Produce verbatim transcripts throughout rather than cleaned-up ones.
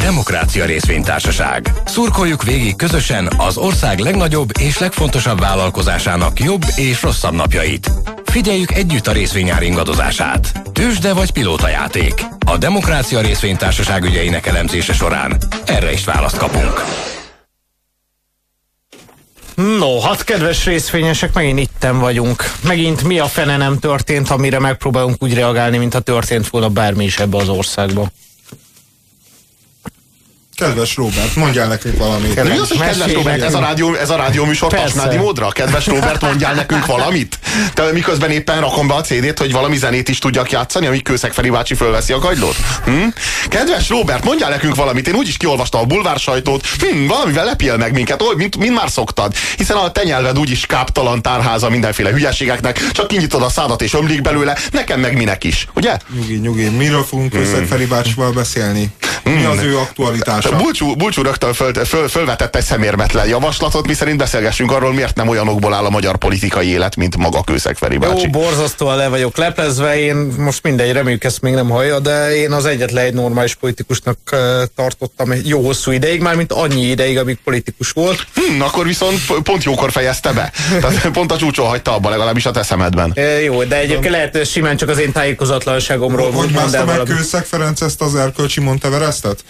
Demokrácia Részvénytársaság. Szurkoljuk végig közösen az ország legnagyobb és legfontosabb vállalkozásának jobb és rosszabb napjait. Figyeljük együtt a részvényár ingadozását. Tőzsde vagy pilótajáték. A Demokrácia Részvénytársaság ügyeinek elemzése során erre is választ kapunk. No, hát kedves részvényesek, megint itten vagyunk. Megint mi a fene nem történt, amire megpróbálunk úgy reagálni, mint ha történt volna bármi is ebbe az országban. Kedves Róbert, mondjál nekünk valamit. Kedves, mi az, hogy kedves Róbert, ez a rádió, ez a rádió műsor Tasnádi módra? Kedves Róbert, mondjál nekünk valamit? Te miközben éppen rakom be a cé dét, hogy valami zenét is tudjak játszani, amíg Kőszeg Feri bácsi fölveszi a kagylót? Hm? Kedves Róbert, mondjál nekünk valamit. Én úgyis kiolvastam a bulvár sajtót. Hm, valamivel lepjél meg minket, oly, mint, mint már szoktad. Hiszen a te nyelved úgyis káptalan tárháza mindenféle hülyeségeknek, csak kinyitod a szádat és ömlik belőle, nekem meg minek is, ugye? Nyugi, nyugi. Miről fogunk Kőszeg Feri bácsival beszélni? Mi az ő aktualitása? Bulcsú, Bulcsú rögtön föl, föl, fölvetett egy szemérmetlen javaslatot, miszerint beszélgessünk arról, miért nem olyanokból áll a magyar politikai élet, mint maga Kőszeg Feri bácsi. Jó, borzasztóan le vagyok leplezve, én most mindegy, reméljük ezt még nem hallja, de én az egyetlen egy normális politikusnak uh, tartottam egy jó hosszú ideig, mármint annyi ideig, amíg politikus volt. Hmm, akkor viszont pont jókor fejezte be. Tehát pont a csúcson hagyta abba, legalábbis a te szemedben. E, jó, de egyébként lehet simán csak az én tájékozatlanságomról. Hogy mászta meg Kőszeg Ferenc ezt az erkölcsi Monteverestet?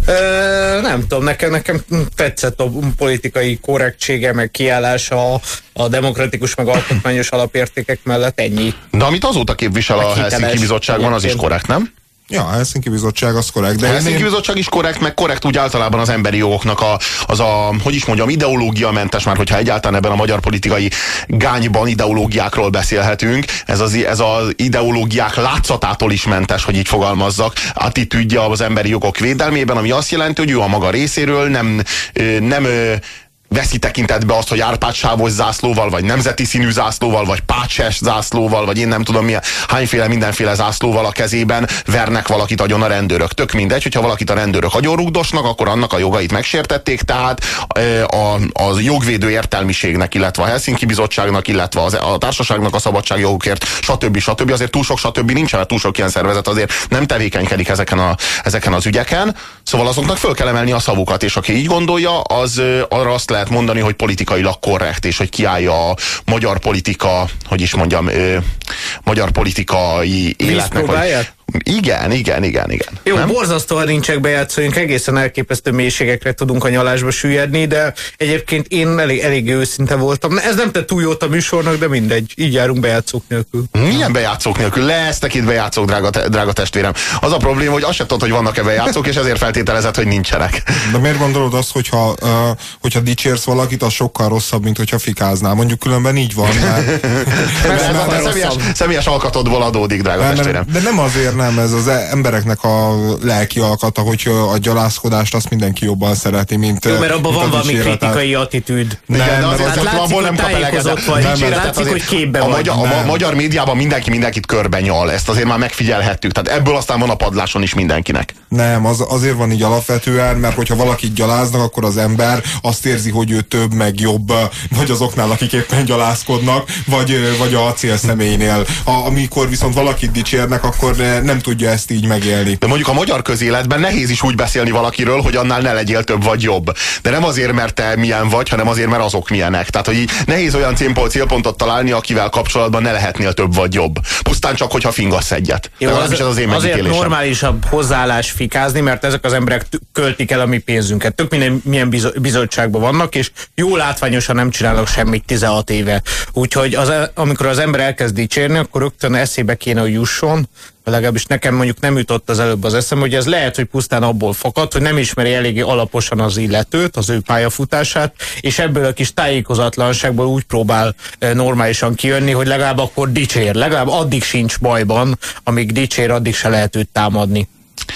Uh, nem tudom, nekem, nekem tetszett a politikai korrektsége, meg kiállása a, a demokratikus, meg alkotmányos alapértékek mellett, ennyi. De amit azóta képvisel a Helsinki Bizottságban, az is korrekt, nem? Ja, a Helsinki Bizottság az korrekt. De a Helsinki én... Bizottság is korrekt, meg korrekt úgy általában az emberi jogoknak a, az a, hogy is mondjam, ideológiamentes, már hogyha egyáltalán ebben a magyar politikai gányban ideológiákról beszélhetünk, ez az, ez az ideológiák látszatától is mentes, hogy így fogalmazzak, attitűdje az emberi jogok védelmében, ami azt jelenti, hogy ő a maga részéről nem, nem veszi tekintetbe azt, hogy árpádsávos zászlóval, vagy nemzeti színű zászlóval, vagy pácses zászlóval, vagy én nem tudom milyen, hányféle mindenféle zászlóval a kezében vernek valakit agyon a rendőrök. Tök mindegy, hogyha valakit a rendőrök agyonrugdosnak, akkor annak a jogait megsértették, tehát a, a jogvédő értelmiségnek, illetve a Helsinki Bizottságnak, illetve az, a társaságnak a szabadságjogokért, stb. stb. Azért túl sok stb. Nincsen, mert túl sok ilyen szervezet azért nem tevékenykedik ezeken, a, ezeken az ügyeken. Szóval azoknak föl kell emelni a szavukat, és aki így gondolja, az arra azt lehet mondani, hogy politikailag korrekt, és hogy kiállja a magyar politika, hogy is mondjam, ö, magyar politikai életnek. Hogy... Igen, igen, igen, igen. Jó, nem? Borzasztóan nincsek bejátszóink, egészen elképesztő mélységekre tudunk a nyalásba süllyedni, de egyébként én elég, elég őszinte voltam. Ez nem tett túl jót a műsornak, de mindegy, így járunk bejátszók nélkül. Milyen bejátszók nélkül? Lesznek itt bejátszók, drága, te, drága testvérem. Az a probléma, hogy azt sem tudod, hogy vannak-e bejátszók, és ezért feltételezett, hogy nincsenek. De miért gondolod azt, hogyha, uh, hogyha dicsérsz valakit, az sokkal rosszabb, mint hogyha fikáznál? Mondjuk különben így van. Mert... mert, mert, mert személyes, személyes alkatodból adódik, drága mert, testvérem. De nem azért nem, ez az embereknek a lelki alkata, hogy a gyalázkodást azt mindenki jobban szereti, mint jó, mert abban van valami kritikai attitűd. Nem, nem, de azért, azért abból nem kap eleget. Látszik, hogy képbe a, vagy. magyar, a, a magyar médiában mindenki mindenkit körben nyal. Ezt azért már megfigyelhettük. Tehát ebből aztán van a padláson is mindenkinek. Nem, az, azért van így alapvetően, mert hogyha valakit gyaláznak, akkor az ember azt érzi, hogy ő több, meg jobb, vagy azoknál, akik éppen gyalázkodnak, vagy, vagy a célszemélynél. A, amikor viszont valakit dicsérnek, akkor nem tudja ezt így megélni. De mondjuk a magyar közéletben nehéz is úgy beszélni valakiről, hogy annál ne legyél több vagy jobb. De nem azért, mert te milyen vagy, hanem azért, mert azok milyenek. Tehát, hogy nehéz olyan célpontot találni, akivel kapcsolatban ne lehetnél több vagy jobb. Pusztán csak, hogyha fingasz egyet. Jó, az, ez az én azért normálisabb hozzáállás fikázni, mert ezek az emberek költik el a mi pénzünket. Tök minden milyen bizottságban vannak, és jó látványosan nem csinálnak semmit tizenhat éve. Úgyhogy az, amikor az ember elkezd dicsérni, akkor rögtön eszébe kéne, hogy jusson, legalábbis nekem mondjuk nem jutott az előbb az eszem, hogy ez lehet, hogy pusztán abból fakad, hogy nem ismeri eléggé alaposan az illetőt, az ő pályafutását, és ebből a kis tájékozatlanságból úgy próbál normálisan kijönni, hogy legalább akkor dicsér, legalább addig sincs bajban, amíg dicsér, addig se lehet őt támadni.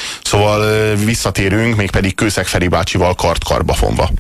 Szóval visszatérünk, mégpedig Kőszeg Feri bácsival kart-karba fonva.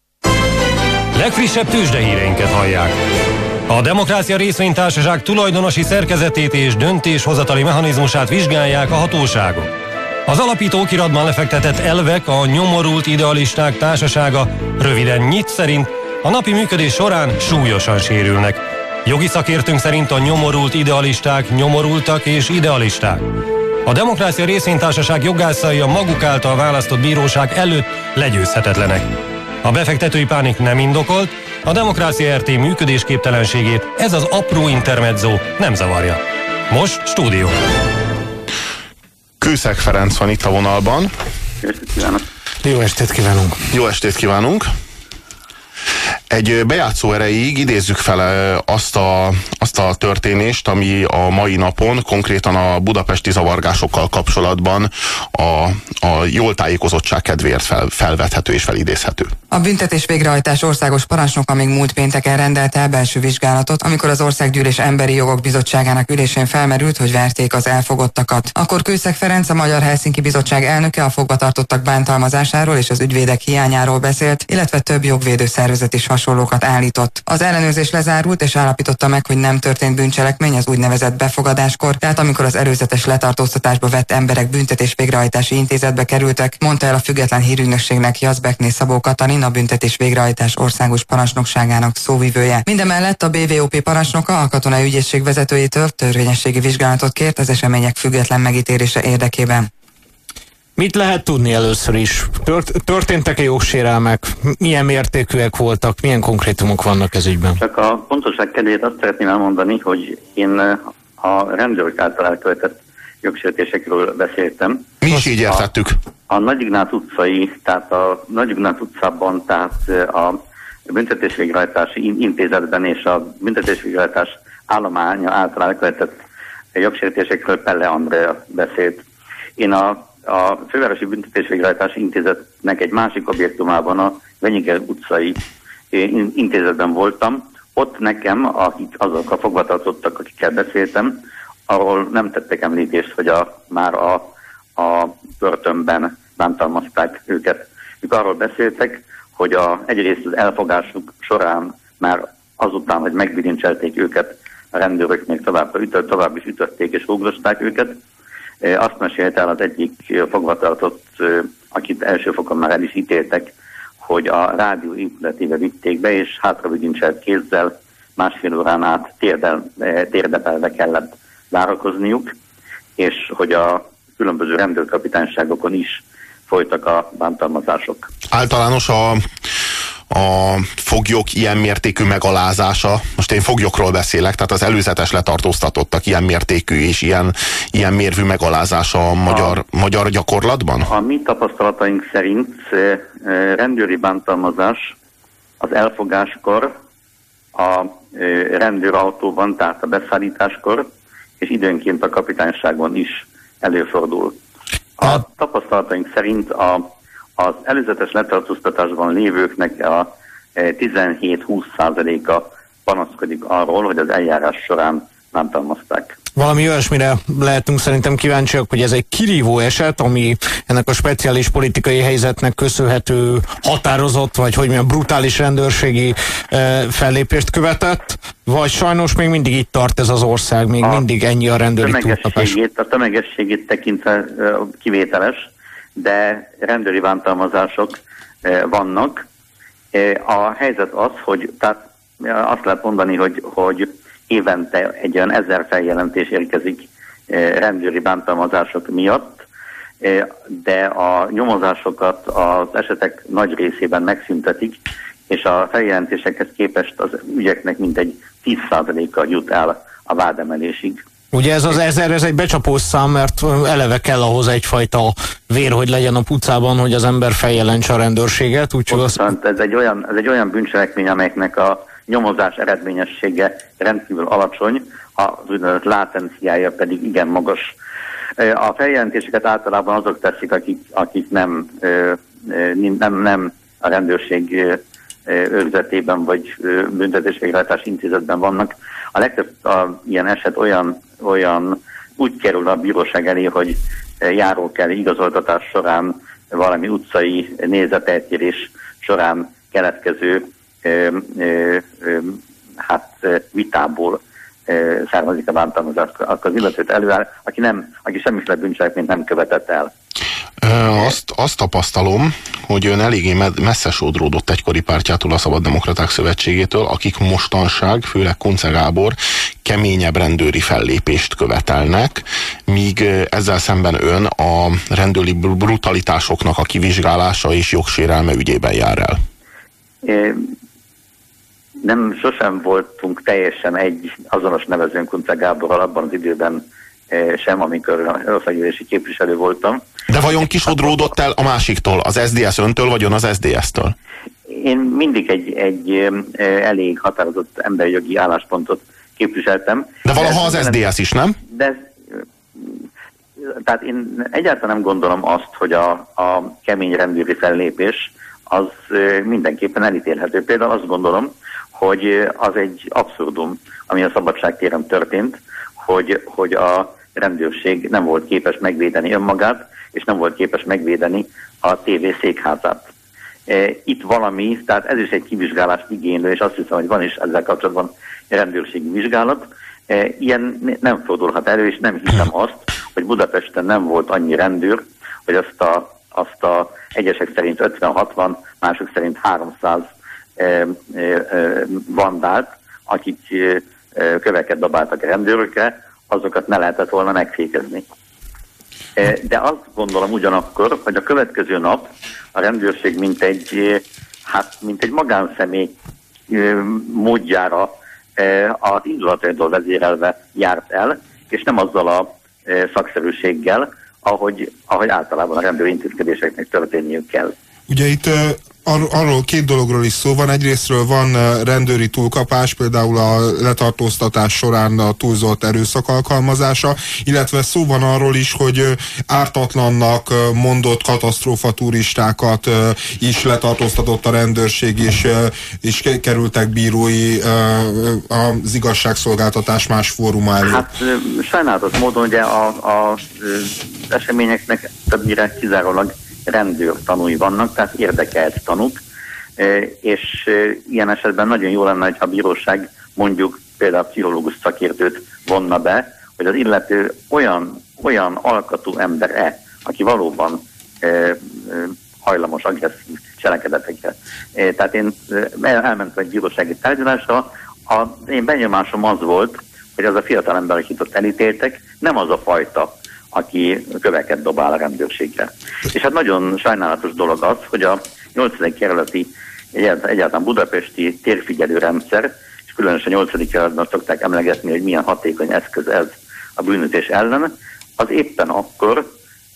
Legfrissebb tőzsdehíreinket hallják. A Demokrácia Részvénytársaság tulajdonosi szerkezetét és döntéshozatali mechanizmusát vizsgálják a hatóságok. Az alapító okiratban lefektetett elvek, a Nyomorult Idealisták Társasága, röviden nyit szerint a napi működés során súlyosan sérülnek. Jogi szakértőnk szerint a nyomorult idealisták nyomorultak és idealisták. A Demokrácia Részvénytársaság jogászai a maguk által választott bíróság előtt legyőzhetetlenek. A befektetői pánik nem indokolt, a Demokrácia er té működésképtelenségét ez az apró intermezzo nem zavarja. Most stúdió. Kőszeg Ferenc van itt a vonalban. Jó estét kívánok. Jó estét kívánunk. Jó estét kívánunk. Egy bejátszó erejéig idézzük fel azt a, azt a történést, ami a mai napon, konkrétan a budapesti zavargásokkal kapcsolatban a, a jól tájékozottság kedvéért fel, felvethető és felidézhető. A büntetés végrehajtás országos parancsnoka még múlt pénteken rendelte el belső vizsgálatot, amikor az Országgyűlés Emberi Jogok Bizottságának ülésén felmerült, hogy verték az elfogottakat. Akkor Kőszeg Ferenc, a Magyar Helsinki Bizottság elnöke a fogvatartottak bántalmazásáról és az ügyvédek hiányáról beszélt, illetve több jogvédő szervezet is hasonlókat állított. Az ellenőrzés lezárult és állapította meg, hogy nem történt bűncselekmény az úgynevezett befogadáskor, tehát amikor az előzetes letartóztatásba vett emberek büntetés végrehajtási intézetbe kerültek, mondta el a független hírügynökségnek Jazbekné Szabó Katalin, a büntetés végrehajtás országos parancsnokságának szóvivője. Mindemellett a bé vé o pé parancsnoka a katonai ügyészség vezetőjétől törvényességi vizsgálatot kért az események független megítélése érdekében. Mit lehet tudni először is? Tört, történtek-e jogsérelmek? Milyen mértékűek voltak? Milyen konkrétumok vannak ez ügyben? Csak a pontosság kedvéért azt szeretném elmondani, hogy én a rendőrök által elkövetett jogsértésekről beszéltem. Mi is így értettük. A, a Nagy Ignác utcai, tehát a Nagy Ignác utcában, tehát a büntetésvégrehajtási intézetben és a büntetésvégrehajtás állománya által elkövetett jogsértésekről Pelle Andrea beszélt. Én a A Fővárosi Büntetésvégrehajtási Intézetnek egy másik objektumában, a Venyigel utcai intézetben voltam. Ott nekem, akik azok a fogvatartottak, akikkel beszéltem, arról nem tettek említést, hogy a, már a, a börtönben bántalmazták őket. Ők arról beszéltek, hogy a, egyrészt az elfogásuk során már azután, hogy megbilincselték őket, a rendőrök még tovább, ütött, tovább is ütötték és rúgdosták őket. Azt mesélte el az egyik fogvatartott, akit első fokon már el is ítéltek, hogy a rádió épületébe vitték be, és hátravigincselt kézzel másfél órán át térdel, térdepelve kellett várakozniuk, és hogy a különböző rendőrkapitányságokon is folytak a bántalmazások. Általános a a foglyok ilyen mértékű megalázása, most én foglyokról beszélek, tehát az előzetes letartóztatottak ilyen mértékű és ilyen, ilyen mérvű megalázása a magyar, a, magyar gyakorlatban? A mi tapasztalataink szerint rendőri bántalmazás az elfogáskor, a rendőrautóban, tehát a beszállításkor, és időnként a kapitányságon is előfordul. A tapasztalataink szerint a az előzetes letartóztatásban lévőknek a tizenhét-húsz százaléka panaszkodik arról, hogy az eljárás során bántalmazták. Valami olyasmire lehetünk szerintem kíváncsiak, hogy ez egy kirívó eset, ami ennek a speciális politikai helyzetnek köszönhető határozott, vagy hogy milyen brutális rendőrségi e, fellépést követett, vagy sajnos még mindig itt tart ez az ország, még a mindig ennyi a rendőri túlkapás. A tömegességét tekintve kivételes, de rendőri bántalmazások vannak. A helyzet az, hogy tehát azt lehet mondani, hogy, hogy évente egy olyan ezer feljelentés érkezik rendőri bántalmazások miatt, de a nyomozásokat az esetek nagy részében megszüntetik, és a feljelentésekhez képest az ügyeknek mintegy tíz százaléka jut el a vádemelésig. Ugye ez az ezer, ez egy becsapós szám, mert eleve kell ahhoz egyfajta vér, hogy legyen a pucában, hogy az ember feljelentse a rendőrséget. Úgyhogy az... ez, egy olyan, ez egy olyan bűncselekmény, amelyeknek a nyomozás eredményessége rendkívül alacsony, az úgynevezett látenciája pedig igen magas. A feljelentéseket általában azok teszik, akik, akik nem, nem, nem a rendőrség őrzetében vagy büntetésvégrehajtási intézetben vannak. A legtöbb a, ilyen eset olyan, olyan úgy kerül a bíróság elé, hogy járókelő igazoltatás során valami utcai nézeteltérés során keletkező ö, ö, ö, hát vitából ö, származik a bántalmazás, akkor az illetőt előáll, aki, nem, aki semmiféle bűncselekményt nem követett el. Azt, azt tapasztalom, hogy ön eléggé messze sodródott egykori pártjától, a Szabaddemokraták Szövetségétől, akik mostanság, főleg Kunce Gábor, keményebb rendőri fellépést követelnek, míg ezzel szemben ön a rendőri brutalitásoknak a kivizsgálása és jogsérelme ügyében jár el. Nem, sosem voltunk teljesen egy azonos nevezőn Kunce Gáborral abban az időben sem, amikor országgyűlési képviselő voltam. De vajon kisodródott el a másiktól, az es zé es öntől, vagy ön az es zé es-től? Én mindig egy, egy elég határozott emberi jogi álláspontot képviseltem. De valaha az es zé es is, nem? De, tehát én egyáltalán nem gondolom azt, hogy a, a kemény rendőri fellépés az mindenképpen elítélhető. Például azt gondolom, hogy az egy abszurdum, ami a Szabadságtéren történt, hogy, hogy a rendőrség nem volt képes megvédeni önmagát, és nem volt képes megvédeni a tévé székházát. Itt valami, tehát ez is egy kivizsgálást igénylő, és azt hiszem, hogy van is ezzel kapcsolatban rendőrségi vizsgálat. Ilyen nem fordulhat elő, és nem hiszem azt, hogy Budapesten nem volt annyi rendőr, hogy azt a, azt a egyesek szerint ötven-hatvan, mások szerint háromszáz vandált, akik köveket dobáltak a rendőrökre, azokat ne lehetett volna megfékezni. De azt gondolom ugyanakkor, hogy a következő nap a rendőrség mint egy, hát, mint egy magánszemély módjára az indulataitól vezérelve járt el, és nem azzal a szakszerűséggel, ahogy, ahogy általában a rendőri intézkedéseknek történniük kell. Ugye itt Ar- arról két dologról is szó van. Egyrésztről van rendőri túlkapás, például a letartóztatás során a túlzott erőszak alkalmazása, illetve szó van arról is, hogy ártatlannak mondott katasztrófa turistákat is letartóztatott a rendőrség, és, és kerültek bírói az igazságszolgáltatás más fóruma elé. Hát sajnálatos módon ugye a, a, az eseményeknek többnyire kizárólag rendőr tanúi vannak, tehát érdekelt tanúk, és ilyen esetben nagyon jó lenne, ha a bíróság mondjuk például a pszichológus szakértőt vonna be, hogy az illető olyan, olyan alkatú ember-e, aki valóban hajlamos agresszív cselekedetekre. Tehát én elmentem egy bírósági tárgyalásra, a én benyomásom az volt, hogy az a fiatal ember, akit ott elítéltek, nem az a fajta, aki köveket dobál a rendőrségre. És hát nagyon sajnálatos dolog az, hogy a nyolcadik kerületi, egyáltalán budapesti térfigyelő rendszer, és különösen a nyolcadik kerületben szokták emlegetni, hogy milyen hatékony eszköz ez a bűnözés ellen, az éppen akkor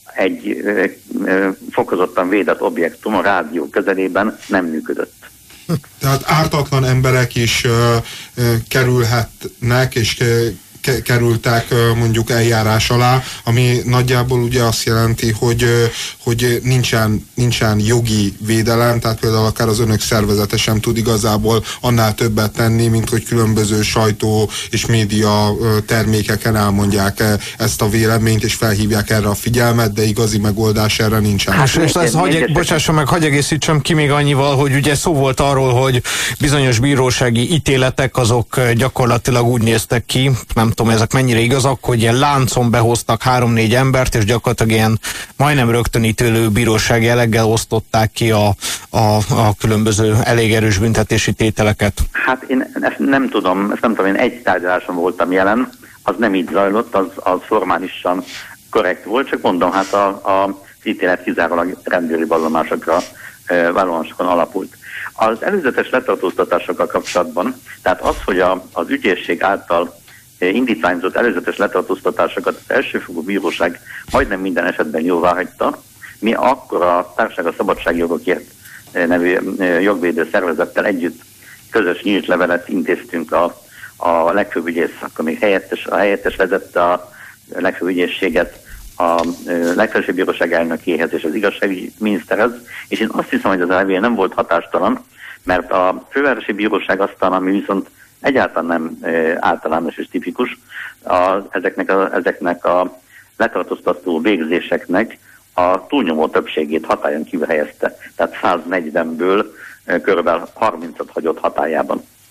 egy ö, ö, fokozottan védett objektum a rádió közelében nem működött. Tehát ártatlan emberek is ö, ö, kerülhetnek, és ö, kerültek mondjuk eljárás alá, ami nagyjából ugye azt jelenti, hogy, hogy nincsen, nincsen jogi védelem, tehát például akár az önök szervezete sem tud igazából annál többet tenni, mint hogy különböző sajtó és média termékeken elmondják ezt a véleményt, és felhívják erre a figyelmet, de igazi megoldás erre nincsen. Hát, és ez, hagy, bocsásson meg, hagy egészítsem ki még annyival, hogy ugye szó volt arról, hogy bizonyos bírósági ítéletek azok gyakorlatilag úgy néztek ki, nem tudom, ezek mennyire igazak, hogy ilyen láncon behoztak három-négy embert, és gyakorlatilag ilyen majdnem rögtönítélő bírósági jelleggel osztották ki a, a, a különböző elég erős büntetési tételeket. Hát én ezt nem tudom, ezt nem tudom, én egy tárgyaláson voltam jelen, az nem így zajlott, az, az formálisan korrekt volt, csak mondom, hát a, a ítélet kizárólag rendőri vallomásokra, vallomásokon alapult. Az előzetes letartóztatásokkal kapcsolatban, tehát az, hogy a, az ügyészség által indítványzott előzetes letartóztatásokat az elsőfokú bíróság majdnem minden esetben jóváhagyta. Mi akkor a Társaság a Szabadságjogokért nevű jogvédő szervezettel együtt közös nyílt levelet intéztünk a, a legfőbb ügyész, akkor még helyettes, a helyettes vezette a legfőbb ügyészséget a legfelsőbb bíróság elnökéhez és az igazságügyi miniszterhez, és én azt hiszem, hogy az a levél nem volt hatástalan, mert a fővárosi bíróság aztán, ami viszont egyáltalán nem e, általános és tipikus, a, ezeknek, a, ezeknek a letartóztató végzéseknek a túlnyomó többségét hatályon kívül helyezte. Tehát száznegyvenből e, kb. harmincat hagyott hatályában.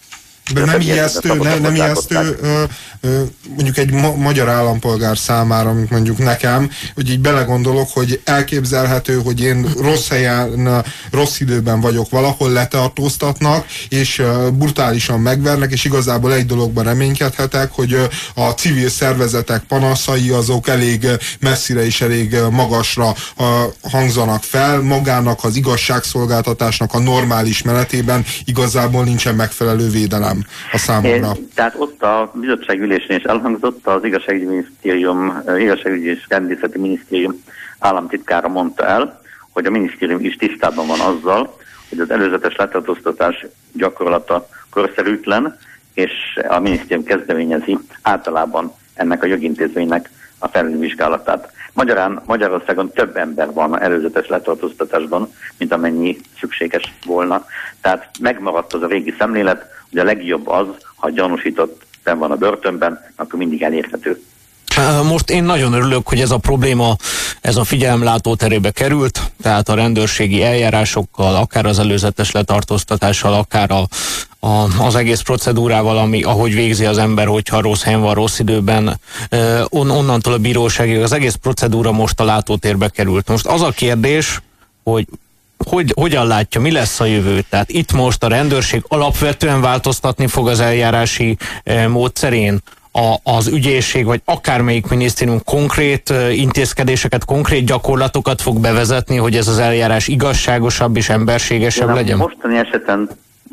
De nem ijesztő, nem, nem ijesztő ö, ö, mondjuk egy ma magyar állampolgár számára, mint mondjuk nekem, hogy így belegondolok, hogy elképzelhető, hogy én rossz helyen, rossz időben vagyok, valahol letartóztatnak, és ö, brutálisan megvernek, és igazából egy dologban reménykedhetek, hogy ö, a civil szervezetek panaszai azok elég messzire és elég magasra ö, hangzanak fel, magának az igazságszolgáltatásnak a normális menetében igazából nincsen megfelelő védelem a számomra. Tehát ott a bizottságülésén is elhangzott, az igazságügyi minisztérium, igazságügyi és rendészeti minisztérium államtitkára mondta el, hogy a minisztérium is tisztában van azzal, hogy az előzetes letartóztatás gyakorlata korszerűtlen, és a minisztérium kezdeményezi általában ennek a jogintézménynek a felülvizsgálatát. Magyarán, Magyarországon több ember van előzetes letartóztatásban, mint amennyi szükséges volna. Tehát megmaradt az a régi szemlélet, hogy a legjobb az, ha gyanúsított benn van a börtönben, akkor mindig elérhető. Most én nagyon örülök, hogy ez a probléma, ez a figyelem látóterébe került, tehát a rendőrségi eljárásokkal, akár az előzetes letartóztatással, akár a, a, az egész procedúrával, ami, ahogy végzi az ember, hogyha rossz helyen van, rossz időben, eh, on, onnantól a bíróságig, az egész procedúra most a látótérbe került. Most az a kérdés, hogy Hogy, hogyan látja, mi lesz a jövő? Tehát itt most a rendőrség alapvetően változtatni fog az eljárási e, módszerén, a, az ügyészség, vagy akármelyik minisztérium konkrét e, intézkedéseket, konkrét gyakorlatokat fog bevezetni, hogy ez az eljárás igazságosabb és emberségesebb legyen? A mostani eseten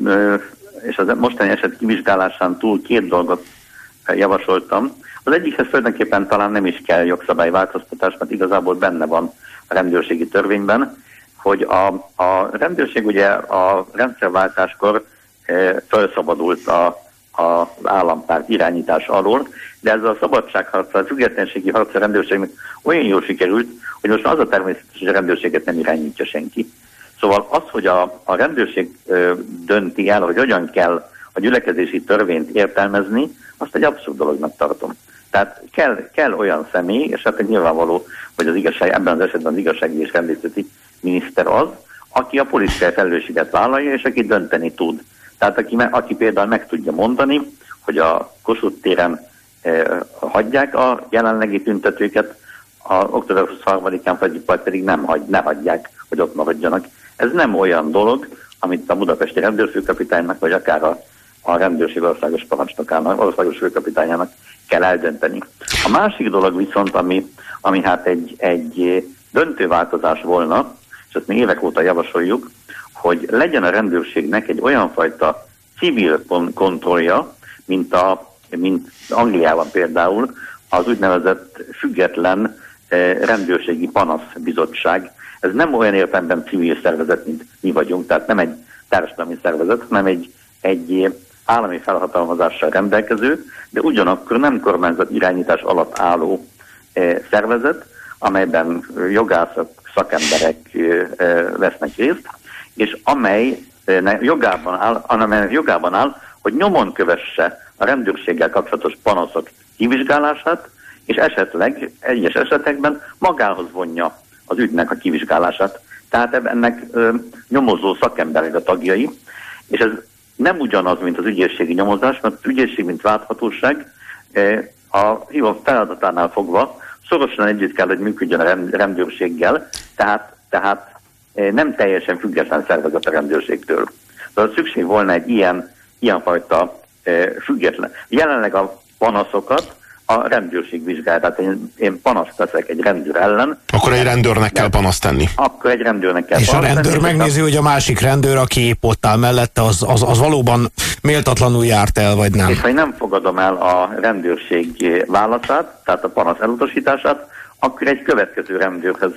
és az mostani eset kivizsgálásán túl két dolgot javasoltam. Az egyikhez tulajdonképpen talán nem is kell jogszabályváltoztatás, mert igazából benne van a rendőrségi törvényben, hogy a, a rendőrség ugye a rendszerváltáskor e, felszabadult a, a, az állampárt irányítás alól, de ez a szabadságharca, a függetlenségi harca a rendőrségnek olyan jól sikerült, hogy most az a természetes, hogy a rendőrséget nem irányítja senki. Szóval az, hogy a, a rendőrség e, dönti el, hogy hogyan kell a gyülekezési törvényt értelmezni, azt egy abszurd dolognak tartom. Tehát kell, kell olyan személy, és hát nyilvánvaló, hogy az igazság, ebben az esetben az igazságügyi és rendészeti miniszter az, aki a politikai felelősséget vállalja, és aki dönteni tud. Tehát aki, aki például meg tudja mondani, hogy a Kossuth téren eh, hagyják a jelenlegi tüntetőket, a október huszonharmadikán vagy, vagy pedig nem hagy, ne hagyják, hogy ott maradjanak. Ez nem olyan dolog, amit a budapesti rendőrfőkapitánynak, vagy akár a, a rendőrség országos parancsnokának, országos főkapitányának kell eldönteni. A másik dolog viszont, ami, ami hát egy, egy döntő változás volna, és ezt mi évek óta javasoljuk, hogy legyen a rendőrségnek egy olyan fajta civil kontrollja, mint, a, mint Angliában például az úgynevezett független eh, rendőrségi panaszbizottság. Ez nem olyan értelemben civil szervezet, mint mi vagyunk, tehát nem egy társadalmi szervezet, hanem egy, egy állami felhatalmazással rendelkező, de ugyanakkor nem kormányzat irányítás alatt álló eh, szervezet, amelyben jogászok, szakemberek eh, vesznek részt, és amely eh, jogában áll, amely jogában áll, hogy nyomon kövesse a rendőrséggel kapcsolatos panaszok kivizsgálását, és esetleg egyes esetekben magához vonja az ügynek a kivizsgálását. Tehát ennek ö, nyomozó szakemberek a tagjai, és ez nem ugyanaz, mint az ügyészségi nyomozás, mert az ügyészség, mint láthatóság eh, a hívott feladatánál fogva szorosan együtt kell, hogy működjön a rendőrséggel, tehát, tehát eh, nem teljesen független szervezet a rendőrségtől. Tehát szükség volna egy ilyen, ilyenfajta eh, független. Jelenleg a panaszokat a rendőrség vizsgál, tehát én, én panaszt teszek egy rendőr ellen. Akkor egy rendőrnek kell panaszt tenni. Akkor egy rendőrnek kell És a rendőr tenni, megnézi, hogy a másik rendőr, aki épp ott áll mellette, az, az, az valóban méltatlanul járt el, vagy nem. És ha én nem fogadom el a rendőrség válaszát, tehát a panasz elutasítását, akkor egy következő rendőrhez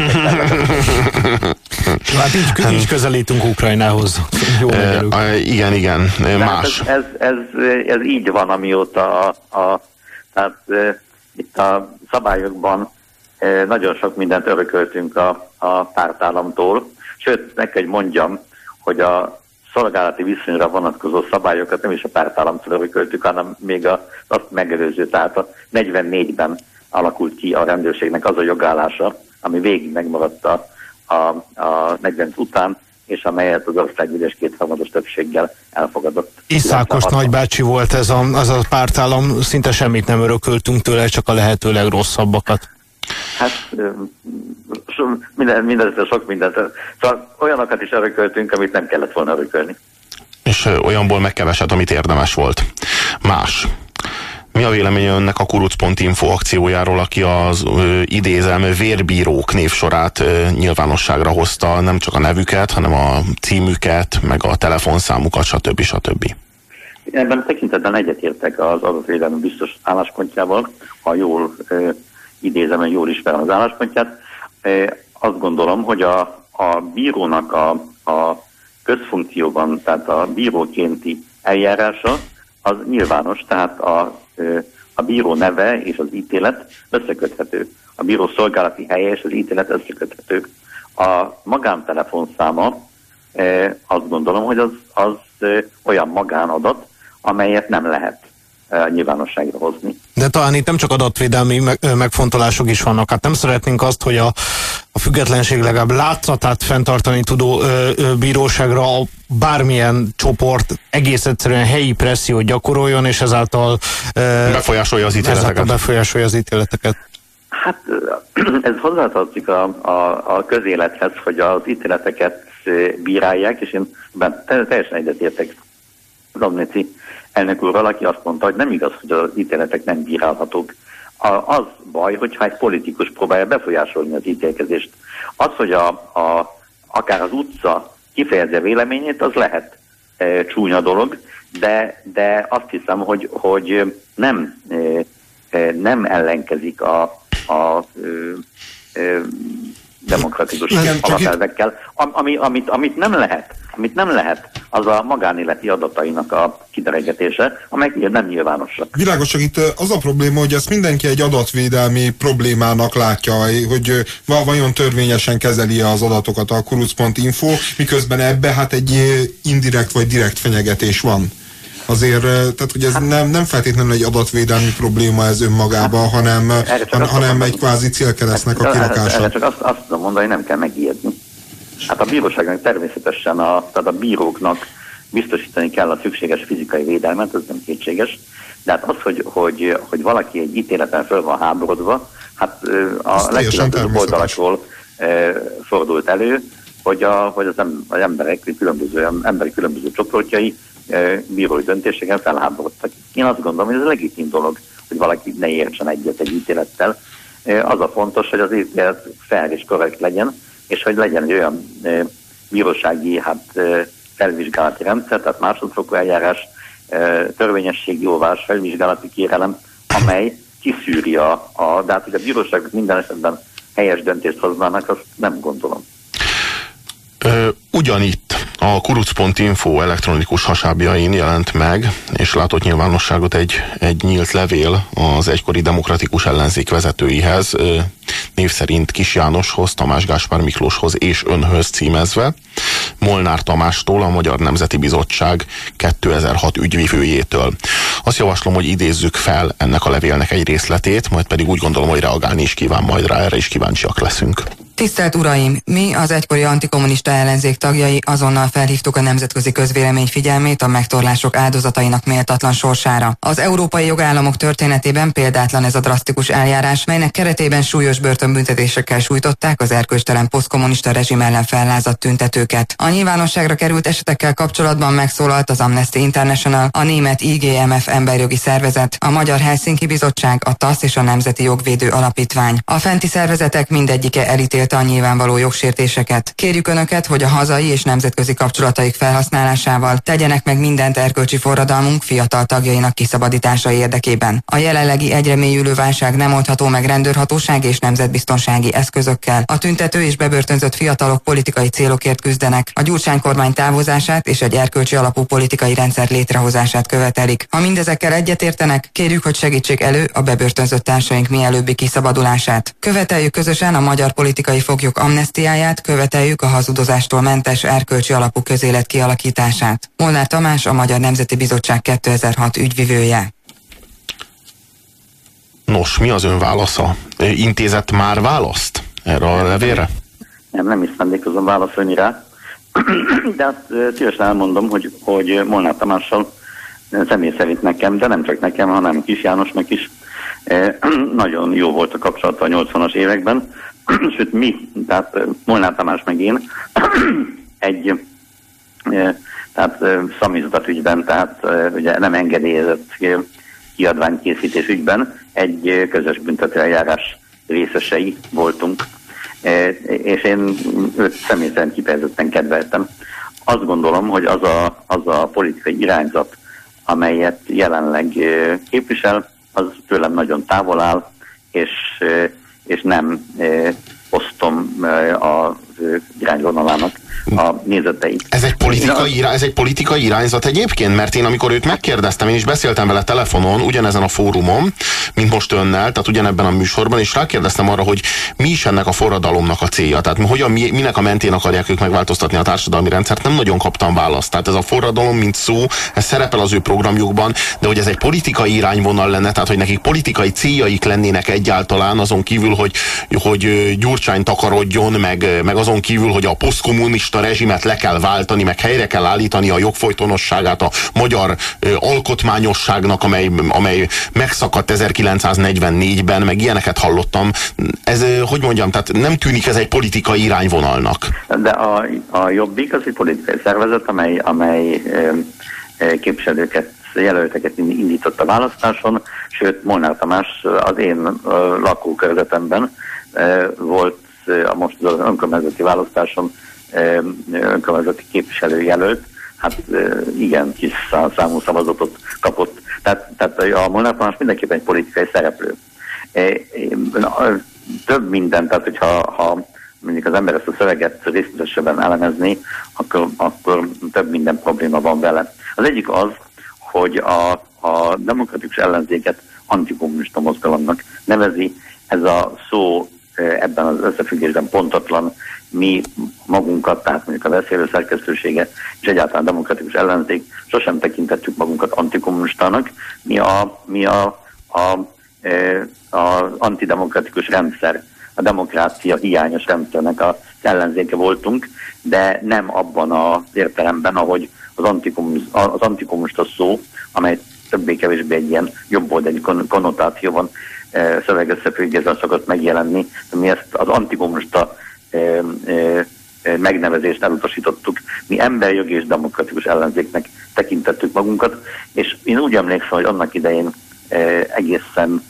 Hát így, így közelítünk Ukrajnához. Jó e, igen, igen, más. Ez, ez, ez, ez így van, amióta a, a Tehát e, itt a szabályokban e, nagyon sok mindent örököltünk a, a pártállamtól, sőt, meg kell, hogy mondjam, hogy a szolgálati viszonyra vonatkozó szabályokat nem is a pártállamtól örököltük, hanem még a, azt megelőző, tehát a negyvennégyben alakult ki a rendőrségnek az a jogállása, ami végig megmaradt a, a, a negyven után, és amelyet az országgyűlés kétharmados többséggel elfogadott. Iszákos nagybácsi volt ez a, az a pártállam, szinte semmit nem örököltünk tőle, csak a lehető legrosszabbakat. Hát minden, minden, sok mindent. Szóval olyanokat is örököltünk, amit nem kellett volna örökölni. És olyanból meg keveset, amit érdemes volt. Más. Mi a véleménye önnek a kuruc pont info akciójáról, aki az ö, idézem vérbírók névsorát ö, nyilvánosságra hozta, nem csak a nevüket, hanem a címüket, meg a telefonszámukat, stb. stb. Ebben a tekintetben egyetértek az adatvédelmi biztos álláspontjával, ha jól ö, idézem, jól ismerem az álláspontját. Ö, azt gondolom, hogy a, a bírónak a, a közfunkcióban, tehát a bírókénti eljárása az nyilvános, tehát a, a bíró neve és az ítélet összeköthető. A bíró szolgálati helye és az ítélet összeköthető. A magántelefonszáma azt gondolom, hogy az, az olyan magánadat, amelyet nem lehet nyilvánosságra hozni. De talán itt nem csak adatvédelmi megfontolások is vannak. Hát nem szeretnénk azt, hogy a, a függetlenség legalább látszatát fenntartani tudó ö, ö, bíróságra a bármilyen csoport egész egyszerűen helyi pressziót gyakoroljon, és ezáltal ö, befolyásolja az ítéleteket. Ezáltal befolyásolja az ítéleteket. Hát ez hozzátartozik a, a, a közélethez, hogy az ítéleteket bírálják, és én teljesen egyetértek Domnici elnök úrral, aki azt mondta, hogy nem igaz, hogy az ítéletek nem bírálhatók. A, az baj, hogyha egy politikus próbálja befolyásolni az ítélkezést. Az, hogy a, a, akár az utca kifejezi a véleményét, az lehet e, csúnya dolog, de, de azt hiszem, hogy, hogy nem, e, nem ellenkezik a, a e, e, demokratikus alapelvekkel, ami, amit, amit nem lehet. Amit nem lehet, az a magánéleti adatainak a kideregetése, amelyek nem nyilvánosak. Világos, csak itt az a probléma, hogy ezt mindenki egy adatvédelmi problémának látja, hogy vajon törvényesen kezeli az adatokat a kuruc pont info, miközben ebbe hát egy indirekt vagy direkt fenyegetés van. Azért, tehát hogy ez hát, nem, nem feltétlenül egy adatvédelmi probléma ez önmagában, hát, hanem, han, hanem egy kvázi célkeresztnek a kirakása. Erre csak azt, azt tudom mondani, hogy nem kell megijedni. Hát a bíróságnak természetesen, a, tehát a bíróknak biztosítani kell a szükséges fizikai védelmet, ez nem kétséges, de hát az, hogy, hogy, hogy valaki egy ítéleten föl van háborodva, hát a legkülönbözőbb oldalakról e, fordult elő, hogy, a, hogy az, em, az emberek különböző, emberi különböző csoportjai e, bírói döntéseken felháborodtak. Én azt gondolom, hogy ez a legitim dolog, hogy valaki ne értsen egyet egy ítélettel. E, az a fontos, hogy az ítélet fair és korrekt legyen, és hogy legyen egy olyan e, bírósági hát, e, felvizsgálati rendszer, tehát másodfokú eljárás, e, törvényességi jóvás, felvizsgálati kérelem, amely kiszűri a, a, de hát, hogy a bíróságok minden esetben helyes döntést hoznának, azt nem gondolom. Ö, ugyanitt a kuruc pont info elektronikus hasábjain jelent meg, és látott nyilvánosságot egy, egy nyílt levél az egykori demokratikus ellenzék vezetőihez, ö, név szerint Kis Jánoshoz, Tamás Gáspár Miklóshoz és önhöz címezve, Molnár Tamástól, a Magyar Nemzeti Bizottság kétezer-hat ügyvivőjétől. Azt javaslom, hogy idézzük fel ennek a levélnek egy részletét, majd pedig úgy gondolom, hogy reagálni is kíván majd rá, erre is kíváncsiak leszünk. Tisztelt Uraim! Mi, az egykori antikommunista ellenzék tagjai azonnal felhívtuk a nemzetközi közvélemény figyelmét a megtorlások áldozatainak méltatlan sorsára. Az európai jogállamok történetében példátlan ez a drasztikus eljárás, melynek keretében súlyos börtönbüntetésekkel sújtották az erkölcstelen posztkommunista rezsim ellen fellázadt tüntetőket. A nyilvánosságra került esetekkel kapcsolatban megszólalt az Amnesty International, a német I G M F emberjogi szervezet, a Magyar Helsinki Bizottság, a TASZ és a Nemzeti Jogvédő Alapítvány. A fenti szervezetek mindegyike elítélte a nyilvánvaló jogsértéseket. Kérjük Önöket, hogy a hazai és nemzetközi kapcsolataik felhasználásával tegyenek meg mindent erkölcsi forradalmunk fiatal tagjainak kiszabadítása érdekében. A jelenlegi egyre mélyülő válság nem oldható meg rendőrhatóság és nemzetbiztonsági eszközökkel. A tüntető és bebörtönzött fiatalok politikai célokért küzdenek, a Gyurcsány kormány távozását és egy erkölcsi alapú politikai rendszer létrehozását követelik. Ha mindezekkel egyetértenek, kérjük, hogy segítsék elő a bebörtönzött társaink mielőbbi kiszabadulását. Követeljük közösen a magyar politikai foglyok amnesztiáját, követeljük a hazudozástól mentes erkölcsi alapú közélet kialakítását. Molnár Tamás, a Magyar Nemzeti Bizottság kétezer-hat ügyvivője. Nos, mi az ön válasza? Intézett már választ erre a levélre? Nem, nem is szándékozom válaszolni rá. De azt szívesen elmondom, hogy, hogy Molnár Tamással személy szerint nekem, de nem csak nekem, hanem Kis Jánosnak is nagyon jó volt a kapcsolata a nyolcvanas években. Sőt, mi, tehát Molnár Tamás meg én egy tehát szamizdat ügyben, tehát ugye nem engedélyezett kiadványkészítés ügyben egy közös büntetőeljárás részesei voltunk, és én őt személy szerint kifejezetten kedveltem. Azt gondolom, hogy az a, az a politikai irányzat, amelyet jelenleg képvisel, az tőlem nagyon távol áll, és, és nem osztom az irányvonalának a nézeteit. Ez egy, politikai irány, ez egy politikai irányzat egyébként? Mert én amikor őt megkérdeztem, én is beszéltem vele telefonon, ugyanezen a fórumon, mint most önnel, tehát ugyanebben a műsorban, és rákérdeztem arra, hogy mi is ennek a forradalomnak a célja. Tehát hogyan, mi, minek a mentén akarják ők megváltoztatni a társadalmi rendszert, nem nagyon kaptam választ. Tehát ez a forradalom, mint szó, ez szerepel az ő programjukban, de hogy ez egy politikai irányvonal lenne, tehát hogy nekik politikai céljaik lennének egyáltalán, azon kívül, hogy, hogy Gyurcsány takarodjon, meg, meg azon kívül, hogy a posztkommunista rezsimet le kell váltani, meg helyre kell állítani a jogfolytonosságát a magyar ö, alkotmányosságnak, amely, amely megszakadt ezerkilencszáznegyvennégyben, meg ilyeneket hallottam. Ez, ö, hogy mondjam, tehát nem tűnik ez egy politikai irányvonalnak. De a, a Jobbik az egy politikai szervezet, amely, amely ö, ö, képviselőket, jelölteket indított a választáson, sőt Molnár Tamás az én ö, lakókörzetemben ö, volt a most az önkormányzati választáson önkormányzati képviselőjelölt, hát igen, kis számú szavazatot kapott. Tehát, tehát a Molnár Tamás mindenképpen egy politikai szereplő. Több minden, tehát hogyha ha mondjuk az ember ezt a szöveget részletesebben elemezné, akkor, akkor több minden probléma van vele. Az egyik az, hogy a, a demokratikus ellenzéket antikommunista mozgalomnak nevezi. Ez a szó ebben az összefüggésben pontatlan. Mi magunkat, tehát mondjuk a beszélő szerkesztősége és egyáltalán demokratikus ellenzék sosem tekintettük magunkat antikommunistának. Mi a, mi a, a, a, az antidemokratikus rendszer, a demokrácia hiányos rendszernek az ellenzéke voltunk, de nem abban az értelemben, ahogy az antikommunista, az antikommunista szó, amely többé-kevésbé egy ilyen jobboldali konnotációban szövegösszefüggésben szokott megjelenni. Mi ezt az antikommunista megnevezést elutasítottuk. Mi emberjogi és demokratikus ellenzéknek tekintettük magunkat, és én úgy emlékszem, hogy annak idején egészen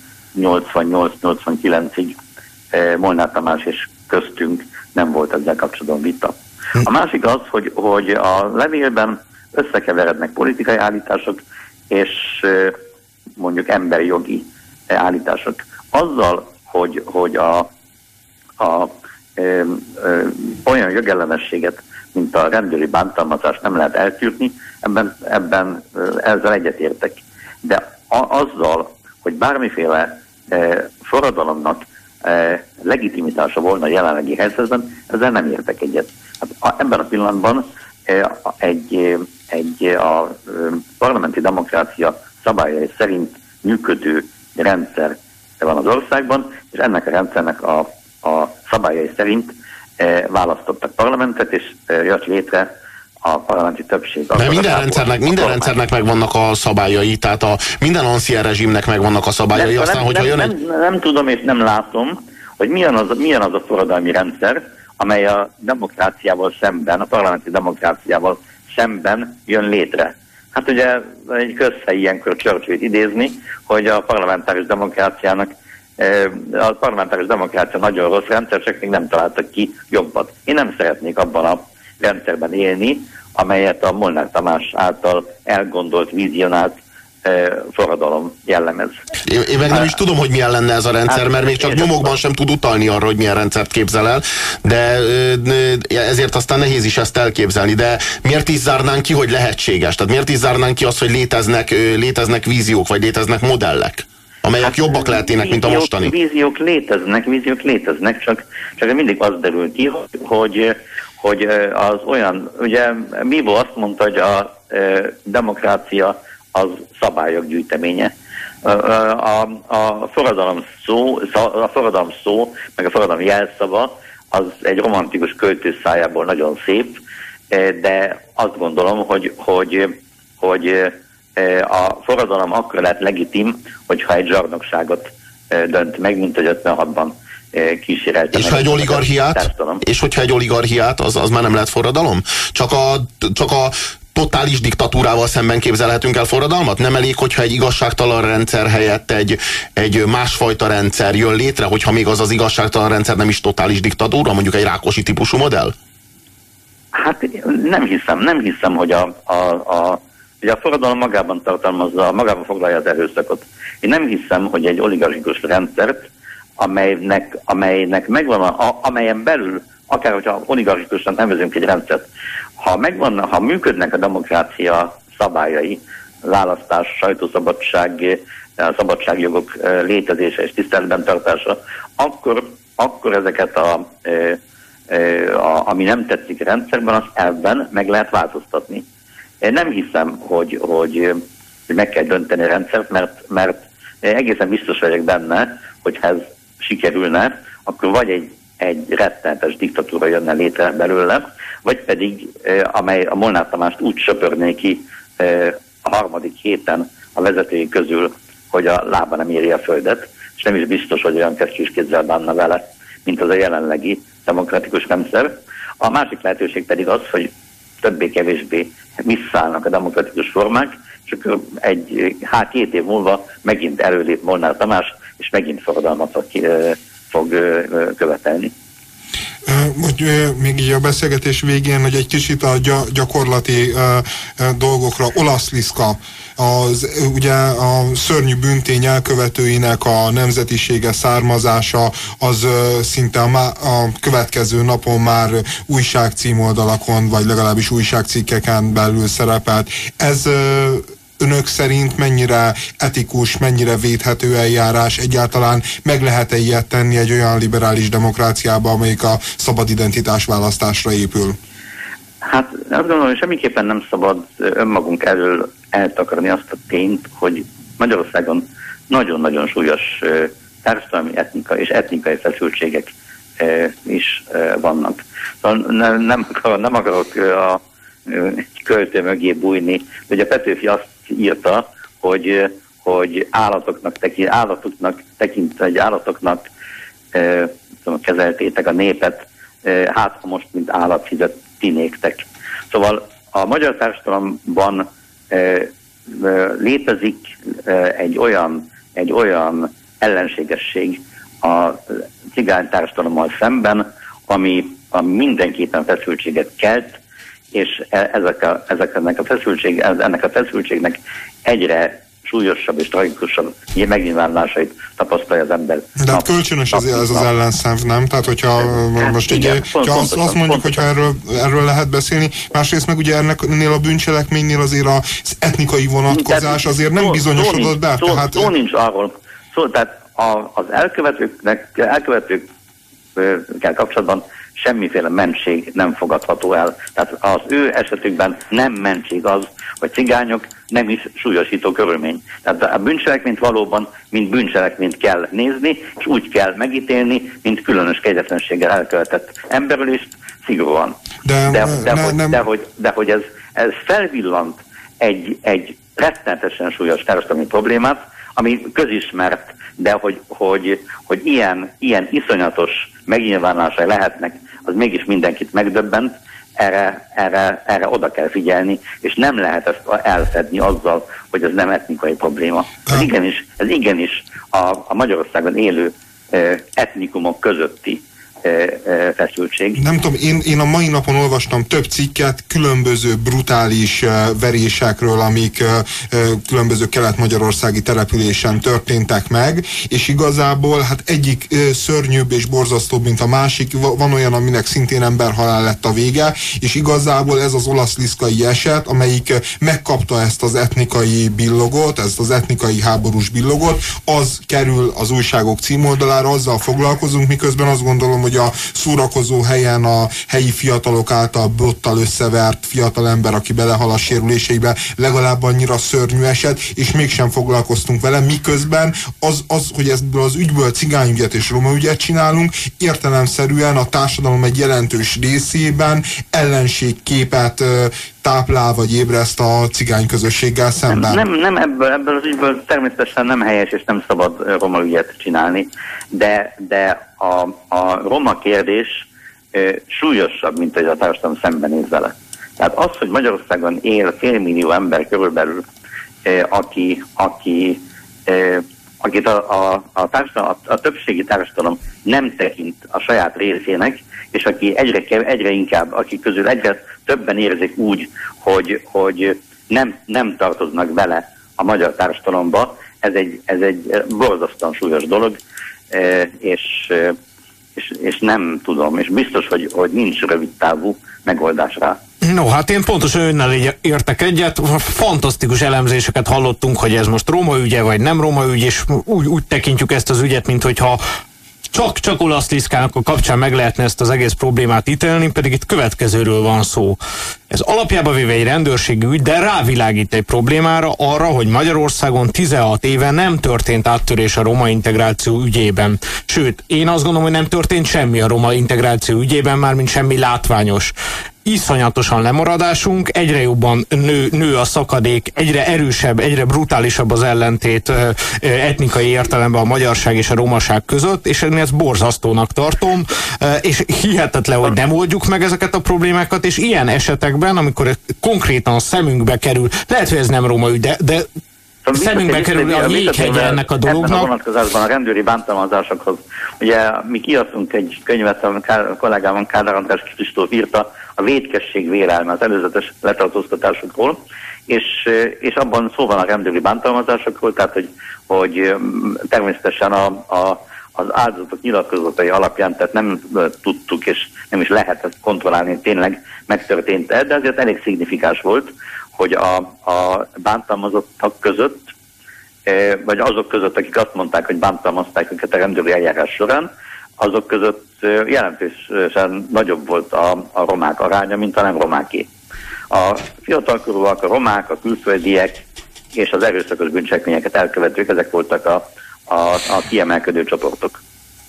nyolcvannyolc-nyolcvankilencig Molnár Tamás és köztünk nem volt ezzel kapcsolatban vita. A másik az, hogy, hogy a levélben összekeverednek politikai állítások és mondjuk emberi jogi állítások. Azzal, hogy, hogy a, a ö, ö, olyan jogellenességet, mint a rendőri bántalmazást nem lehet eltűrni, ebben, ebben ö, ezzel egyetértek. De a, azzal, hogy bármiféle ö, forradalomnak ö, legitimitása volna a jelenlegi helyzetben, ezzel nem értek egyet. Hát, a, ebben a pillanatban ö, egy, egy a ö, parlamenti demokrácia szabályai szerint működő rendszer van az országban, és ennek a rendszernek a, a szabályai szerint e, választottak parlamentet, és e, jött létre a parlamenti többség. De minden rendszernek, minden rendszernek megvannak a szabályai, tehát a minden ancien rezsimnek megvannak a szabályai, nem, aztán, nem, hogyha nem, jön nem, egy... nem, nem tudom és nem látom, hogy milyen az, milyen az a forradalmi rendszer, amely a demokráciával szemben, a parlamenti demokráciával szemben jön létre. Hát ugye egy közhely ilyenkor Churchillt idézni, hogy a parlamentáris demokráciának a parlamentáris demokrácia nagyon rossz rendszer, csak még nem találtak ki jobbat. Én nem szeretnék abban a rendszerben élni, amelyet a Molnár Tamás által elgondolt, vizionált forradalom jellemez. Én, én meg nem is tudom, hogy milyen lenne ez a rendszer, mert még csak nyomokban sem tud utalni arra, hogy milyen rendszert képzel el, de ezért aztán nehéz is ezt elképzelni. De miért is zárnánk ki, hogy lehetséges? Tehát miért is zárnánk ki azt, hogy léteznek, léteznek víziók, vagy léteznek modellek, amelyek hát, jobbak lehetnének, mint a mostani? Víziók léteznek, víziók léteznek, csak, csak mindig az derül ki, hogy, hogy az olyan, ugye Bibó azt mondta, hogy a demokrácia az szabályok gyűjteménye. A, a, a, forradalom szó, a forradalom szó, meg a forradalom jelszava, az egy romantikus költő szájából nagyon szép, de azt gondolom, hogy, hogy, hogy a forradalom akkor lehet legitim, hogyha egy zsarnokságot dönt meg, mint hogy ötvenhatban kísérelte. És ha egy oligarchiát, és hogyha egy oligarchiát, az, az már nem lehet forradalom? Csak a, csak a totális diktatúrával szemben képzelhetünk el forradalmat? Nem elég, hogyha egy igazságtalan rendszer helyett egy, egy másfajta rendszer jön létre, hogyha még az az igazságtalan rendszer nem is totális diktatúra, mondjuk egy Rákosi típusú modell? Hát nem hiszem, nem hiszem, hogy a, a, a, hogy a forradalom magában tartalmazza, magában foglalja az erőszakot. Én nem hiszem, hogy egy oligarchikus rendszert, amelynek, amelynek megvan, a, amelyen belül, akár hogyha oligarchikusan nevezünk egy rendszert, ha megvan, ha működnek a demokrácia szabályai, választás, sajtószabadság, a szabadságjogok létezése és tiszteletben tartása, akkor, akkor ezeket a, a, ami nem tetszik a rendszerben, az elvben meg lehet változtatni. Én nem hiszem, hogy, hogy, hogy meg kell dönteni a rendszert, mert, mert egészen biztos vagyok benne, hogy ha ez sikerülne, akkor vagy egy, egy rettenetes diktatúra jönne létre belőle, vagy pedig, amely a Molnár Tamást úgy söpörné ki a harmadik héten a vezetői közül, hogy a lába nem éri a földet, és nem is biztos, hogy olyan kesztyűs kézzel bánna vele, mint az a jelenlegi demokratikus rendszer. A másik lehetőség pedig az, hogy többé-kevésbé visszaállnak a demokratikus formák, és akkor egy, hát két év múlva megint előlép Molnár Tamás, és megint forradalmat fog követelni. Hogy még így a beszélgetés végén, hogy egy kicsit a gyakorlati uh, dolgokra, Olasz Liszka, az, ugye a szörnyű bűntény elkövetőinek a nemzetisége, származása, az uh, szinte a, a következő napon már újságcímoldalakon, vagy legalábbis újságcikkeken belül szerepelt. Ez uh, önök szerint mennyire etikus, mennyire védhető eljárás, egyáltalán meg lehet-e ilyet tenni egy olyan liberális demokráciába, amelyik a szabad identitásválasztásra épül? Hát azt gondolom, hogy semmiképpen nem szabad önmagunk elől eltakarni azt a tényt, hogy Magyarországon nagyon-nagyon súlyos társadalmi, etnika és etnikai feszültségek is vannak. Nem, nem, akar, nem akarok a költő mögé bújni, hogy a Petőfi azt írta, hogy, hogy állatoknak tekint, állatoknak tekint, egy állatoknak e, tudom, kezeltétek a népet, e, hát ha most mint állat fizet ti néktek. Szóval a magyar társadalomban e, e, létezik e, egy olyan, egy olyan ellenségesség a cigány társadalommal szemben, ami, ami mindenképpen feszültséget kelt, és ezek a, ezek ennek, a feszültség, ennek a feszültségnek egyre súlyosabb és tragikusabb megnyilvánulásait tapasztalja az ember. De hát kölcsönös ez, ez az ellenszem, nem? Tehát, hogyha hát most igen, így, pont, azt, azt mondjuk, pontosan. Hogyha erről, erről lehet beszélni, másrészt meg ugye ennél a bűncselekménynél azért az etnikai vonatkozás azért nem bizonyosodott be. Szó, tehát... szó nincs arról. Szó, tehát a, az elkövetőknek, elkövetőkkel kapcsolatban semmiféle mentség nem fogadható el. Tehát az ő esetükben nem mentség az, hogy cigányok nem is súlyosító körülmény. Tehát a bűncselekményt valóban, mint bűncselekményt kell nézni, és úgy kell megítélni, mint különös kegyetlenséggel elkövetett emberülést szigorúan. De, de, de, ne, hogy, nem... de, hogy, de hogy ez, ez felvillant egy, egy rettenetesen súlyos társadalmi problémát, ami közismert, de hogy, hogy, hogy ilyen, ilyen iszonyatos megnyilvánulásai lehetnek, az mégis mindenkit megdöbbent, erre, erre, erre oda kell figyelni, és nem lehet ezt elfedni azzal, hogy ez nem etnikai probléma. Ez igenis, ez igenis a, a Magyarországon élő eh, etnikumok közötti feszültség. Nem tudom, én, én a mai napon olvastam több cikket különböző brutális verésekről, amik különböző kelet-magyarországi településen történtek meg, és igazából hát egyik szörnyűbb és borzasztóbb, mint a másik. Van olyan, aminek szintén emberhalál lett a vége, és igazából ez az olasz liszkai eset, amelyik megkapta ezt az etnikai billogot, ezt az etnikai háborús billogot, az kerül az újságok címoldalára, azzal foglalkozunk, miközben azt gondolom, hogy hogy a szórakozó helyen a helyi fiatalok által bottal összevert fiatalember, aki belehal a sérüléseibe, legalább annyira szörnyű eset, és mégsem foglalkoztunk vele, miközben az, az hogy ebből az ügyből cigányügyet és roma ügyet csinálunk, értelemszerűen a társadalom egy jelentős részében ellenségképet táplál vagy ébreszt a cigány közösséggel szemben. Nem, nem, nem ebből, ebből az ügyből természetesen nem helyes és nem szabad roma ügyet csinálni, de, de a, a roma kérdés e, súlyosabb, mint hogy a társadalom szembenéz vele. Tehát az, hogy Magyarországon él félmillió ember körülbelül, e, aki, aki, e, akit a, a, a, társadalom, a, a többségi társadalom nem tekint a saját részének, és aki egyre, egyre inkább, akik közül egyre többen érzik úgy, hogy, hogy nem, nem tartoznak bele a magyar társadalomba, ez egy, ez egy borzasztóan súlyos dolog, és, és, és nem tudom, és biztos, hogy, hogy nincs rövid távú megoldás rá. No, hát én pontosan önnel értek egyet, fantasztikus elemzéseket hallottunk, hogy ez most roma ügye, vagy nem roma ügy, és úgy, úgy tekintjük ezt az ügyet, mint hogyha csak-csak olasz Liszkának a kapcsán meg lehetne ezt az egész problémát ítélni, pedig itt következőről van szó. Ez alapjában véve egy rendőrségi ügy, de rávilágít egy problémára, arra, hogy Magyarországon tizenhat éve nem történt áttörés a roma integráció ügyében. Sőt, én azt gondolom, hogy nem történt semmi a roma integráció ügyében, mármint semmi látványos. Iszonyatosan lemaradásunk, egyre jobban nő, nő a szakadék, egyre erősebb, egyre brutálisabb az ellentét ö, ö, etnikai értelemben a magyarság és a romaság között, és én ezt borzasztónak tartom, ö, és hihetetlen, hogy nem oldjuk meg ezeket a problémákat, és ilyen esetekben, amikor konkrétan a szemünkbe kerül, lehet, hogy ez nem roma ügy, de, de szemünkbe kerül a jéghegye ennek a dolognak. Ebben a vonatkozásban a rendőri bántalmazásokhoz, ugye mi kiadtunk egy könyvet, a kollégám Kádár András Kristóf írta, a vétkesség vélelme az előzetes letartóztatásokról, és, és abban szó van a rendőri bántalmazásokról, tehát hogy, hogy természetesen a, a, az áldozatok nyilatkozatai alapján, tehát nem tudtuk, és nem is lehet ezt kontrollálni, tényleg megtörtént-e, de azért elég szignifikáns volt, hogy a, a bántalmazottak között, vagy azok között, akik azt mondták, hogy bántalmazták őket a rendőri eljárás során, azok között jelentősen nagyobb volt a, a romák aránya, mint a nem romáké. A fiatalkorúak, a romák, a külföldiek és az erőszakos bűncselekményeket elkövetők, ezek voltak a, a, a kiemelkedő csoportok.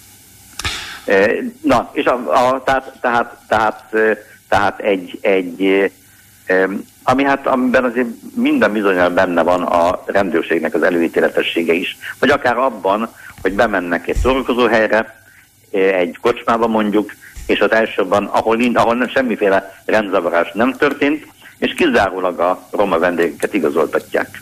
Na, és a, a, tehát, tehát, tehát, tehát egy, egy ami hát, amiben azért minden bizonnyal benne van a rendőrségnek az előítéletessége is, vagy akár abban, hogy bemennek egy szórakozóhelyre, egy kocsmába mondjuk, és az elsőbben, ahol, ahol nem, semmiféle rendzavarás nem történt, és kizárólag a roma vendégeket igazoltatják.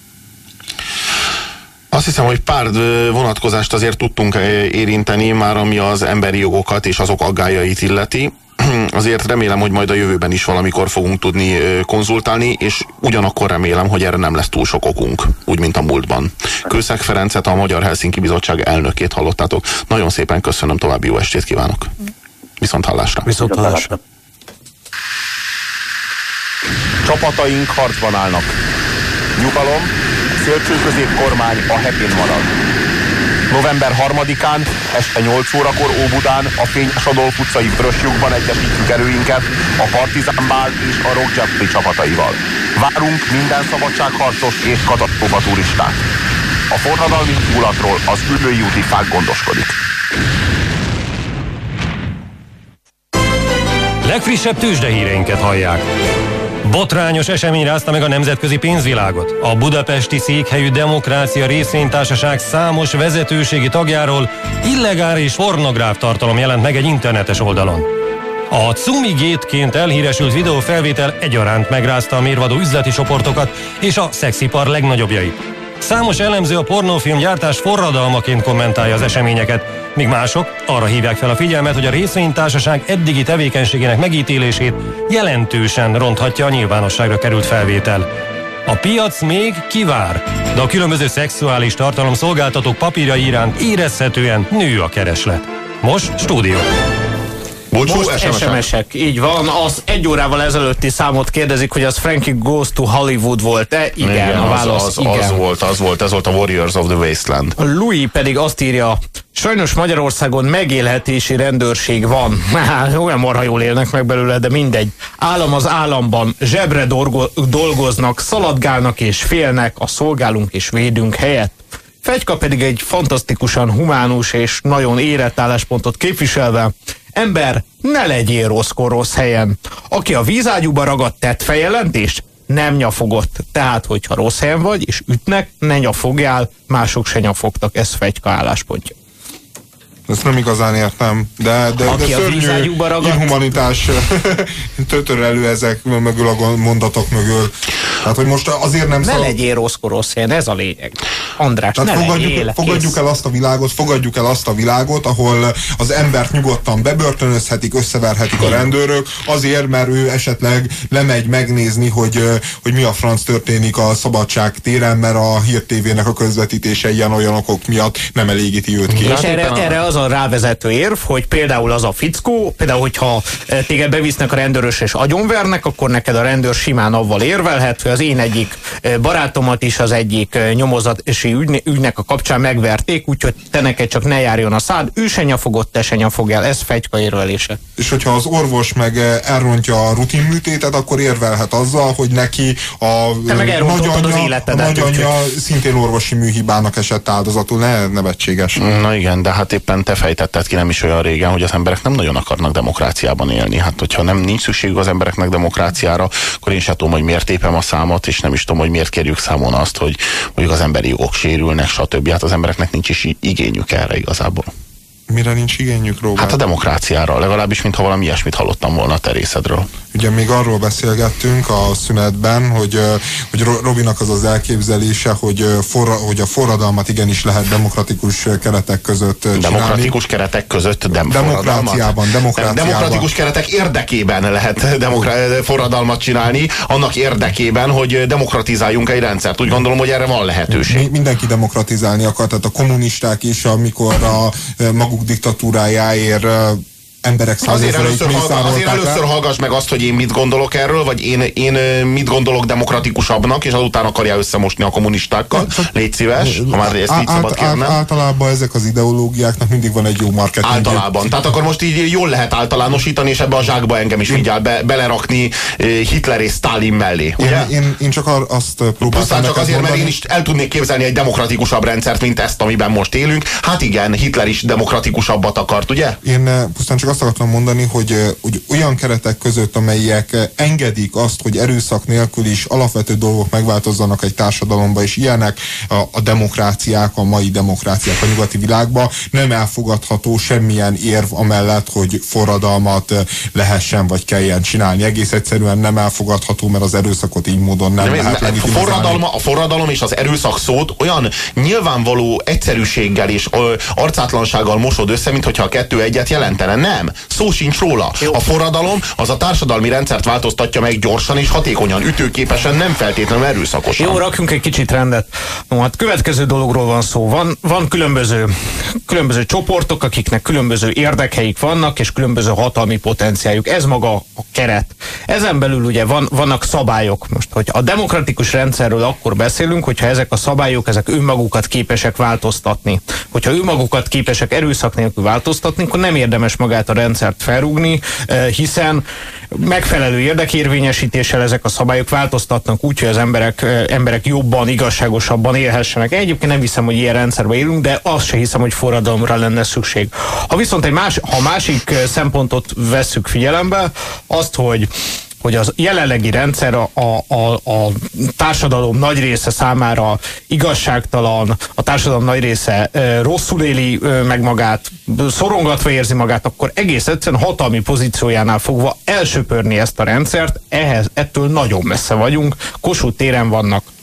Azt hiszem, hogy pár vonatkozást azért tudtunk érinteni már, ami az emberi jogokat és azok aggályait illeti. Azért remélem, hogy majd a jövőben is valamikor fogunk tudni konzultálni, és ugyanakkor remélem, hogy erre nem lesz túl sok okunk, úgy, mint a múltban. Kőszeg Ferencet, a Magyar Helsinki Bizottság elnökét hallottátok. Nagyon szépen köszönöm, további jó estét kívánok. Viszont hallásra. Viszont hallásra. Csapataink harcban állnak. Nyugalom, szélsőközép kormány a hetén marad. november harmadikán este nyolc órakor Óbudán a Fényes Adolf utcai Vöröslyukban egyesítjük erőinket a Partizán Bál és a Rock Jeopardy csapataival. Várunk minden szabadságharcos és katasztrófa turistát. A forradalmi túlatról az Üllői úti fák gondoskodik. Legfrissebb tőzsdehíreinket hallják. Botrányos esemény rázta meg a nemzetközi pénzvilágot. A budapesti székhelyű Demokrácia Részvénytársaság számos vezetőségi tagjáról illegális pornográf tartalom jelent meg egy internetes oldalon. A Cumigate-ként elhíresült videófelvétel egyaránt megrázta a mérvadó üzleti csoportokat és a szexipar legnagyobbjait. Számos elemző a pornófilm gyártás forradalmaként kommentálja az eseményeket, míg mások arra hívják fel a figyelmet, hogy a részvénytársaság eddigi tevékenységének megítélését jelentősen ronthatja a nyilvánosságra került felvétel. A piac még kivár, de a különböző szexuális tartalom szolgáltatók papírjai iránt érezhetően nő a kereslet. Most stúdió. Búcsú, Most es em es-ek, így van. Az egy órával ezelőtti számot kérdezik, hogy az Frankie Goes to Hollywood volt-e? Igen, igen, a válasz az, az, igen. Az volt, az volt, ez volt a Warriors of the Wasteland. A Louis pedig azt írja, sajnos Magyarországon megélhetési rendőrség van. Há, olyan marha jól élnek meg belőle, de mindegy. Állam az államban, zsebre dolgoznak, szaladgálnak és félnek, a szolgálunk és védünk helyett. Fegyka pedig egy fantasztikusan humánus és nagyon érett álláspontot képviselve, ember, ne legyél rosszkor rossz helyen. Aki a vízágyúba ragadt, tett feljelentést, nem nyafogott. Tehát, hogyha rossz helyen vagy, és ütnek, ne nyafogjál, mások se nyafogtak. Ez Fegyka álláspontja. Ezt nem igazán értem, de, de, de szörnyű inhumanitás tötör ezek mögül a mondatok mögül. Tehát, hogy most azért nem... Ne szal... legyél rosszkor rossz helyen, ez a lényeg. András, tehát ne fogadjuk, legyél, fogadjuk el azt a világot, fogadjuk el azt a világot, ahol az embert nyugodtan bebörtönözhetik, összeverhetik a rendőrök, azért, mert ő esetleg lemegy megnézni, hogy, hogy mi a franc történik a Szabadság téren, mert a Hír té vének a közvetítése ilyen-olyan okok miatt nem elégíti őt ki. És erre, erre az a rávezető érv, hogy például az a fickó, például, hogyha téged bevisznek a rendőrös és agyonvernek, akkor neked a rendőr simán avval érvelhet, hogy az én egyik barátomat is az egyik nyomozási ügynek a kapcsán megverték, úgyhogy te neked csak ne járjon a szád, ő se nyafogott, te se nyafogjál, ez Fegyka érvelése. És hogyha az orvos meg elrontja a rutinműtétet, akkor érvelhet azzal, hogy neki a nagyanyja, a nagyanyja szintén orvosi műhibának esett áldozatul, ne nevetséges. Na igen, de hát éppen te fejtetted ki nem is olyan régen, hogy az emberek nem nagyon akarnak demokráciában élni. Hát hogyha nem nincs szükségük az embereknek demokráciára, akkor én sem tudom, hogy miért tépem a számot, és nem is tudom, hogy miért kérjük számon azt, hogy mondjuk az emberi jogok sérülnek, stb. Hát az embereknek nincs is igényük erre igazából. Mire nincs igényük, Róbert? Hát a demokráciára, legalábbis mintha valami ilyesmit hallottam volna a te részedről. Ugye még arról beszélgettünk a szünetben, hogy, hogy Robinak az az elképzelése, hogy, forra, hogy a forradalmat igenis lehet demokratikus keretek között csinálni. Demokratikus keretek között dem demokráciában, demokráciában. Demokratikus keretek érdekében lehet demokra- forradalmat csinálni, annak érdekében, hogy demokratizáljunk egy rendszert. Úgy gondolom, hogy erre van lehetőség. Mindenki demokratizálni akar, tehát a kommunisták is, amikor a maguk diktatúrájáért emberek százezreit mészárolták. Azért először hallgass meg azt, hogy én mit gondolok erről, vagy én, én mit gondolok demokratikusabbnak, és azután akarja összemosni a kommunistákkal. Légy szíves, ha már ezt így szabad kérnem. Általában ezek az ideológiáknak mindig van egy jó marketing. Általában. Tehát akkor most így jól lehet általánosítani, és ebbe a zsákba engem is vigyál be, belerakni Hitler és Stalin mellé. Ugye? Én, én, én csak azt próbáltam pusztán csak azért, mert én is el tudnék képzelni egy demokratikusabb rendszert, mint ezt, amiben most élünk. Hát igen, Hitler is demokratikusabbat akart, ugye? Én pusztán csak azt akartam mondani, hogy, hogy olyan keretek között, amelyek engedik azt, hogy erőszak nélkül is alapvető dolgok megváltozzanak egy társadalomba, és ilyenek a, a demokráciák, a mai demokráciák a nyugati világban, nem elfogadható semmilyen érv amellett, hogy forradalmat lehessen vagy kelljen csinálni. Egész egyszerűen nem elfogadható, mert az erőszakot így módon nem, nem lehet legitimizálni. A forradalom és az erőszak szót olyan nyilvánvaló egyszerűséggel és ö, arcátlansággal mosod össze, mint hogyha a kettő egyet jelentene. Nem. Szó sincs róla. Jó. A forradalom az a társadalmi rendszert változtatja meg gyorsan és hatékonyan, ütőképesen, nem feltétlenül erőszakosan. Jó, rakjunk egy kicsit rendet. No, hát következő dologról van szó. Van, van különböző, különböző csoportok, akiknek különböző érdekeik vannak, és különböző hatalmi potenciáljuk. Ez maga a keret. Ezen belül ugye van, vannak szabályok. Most, hogy a demokratikus rendszerről akkor beszélünk, hogyha ezek a szabályok, ezek önmagukat képesek változtatni. Hogyha önmagukat képesek erőszak nélkül változtatni, akkor nem érdemes magát a rendszert felrúgni, hiszen megfelelő érdekérvényesítéssel ezek a szabályok változtatnak úgy, hogy az emberek, emberek jobban, igazságosabban élhessenek. Egyébként nem hiszem, hogy ilyen rendszerben élünk, de azt se hiszem, hogy forradalomra lenne szükség. Ha viszont egy más, ha másik szempontot vesszük figyelembe, azt, hogy hogy az jelenlegi rendszer a, a, a, a társadalom nagy része számára igazságtalan, a társadalom nagy része e, rosszul éli e, meg magát, szorongatva érzi magát, akkor egész egyszerűen hatalmi pozíciójánál fogva elsöpörni ezt a rendszert, ehhez, ettől nagyon messze vagyunk. Kossuth téren vannak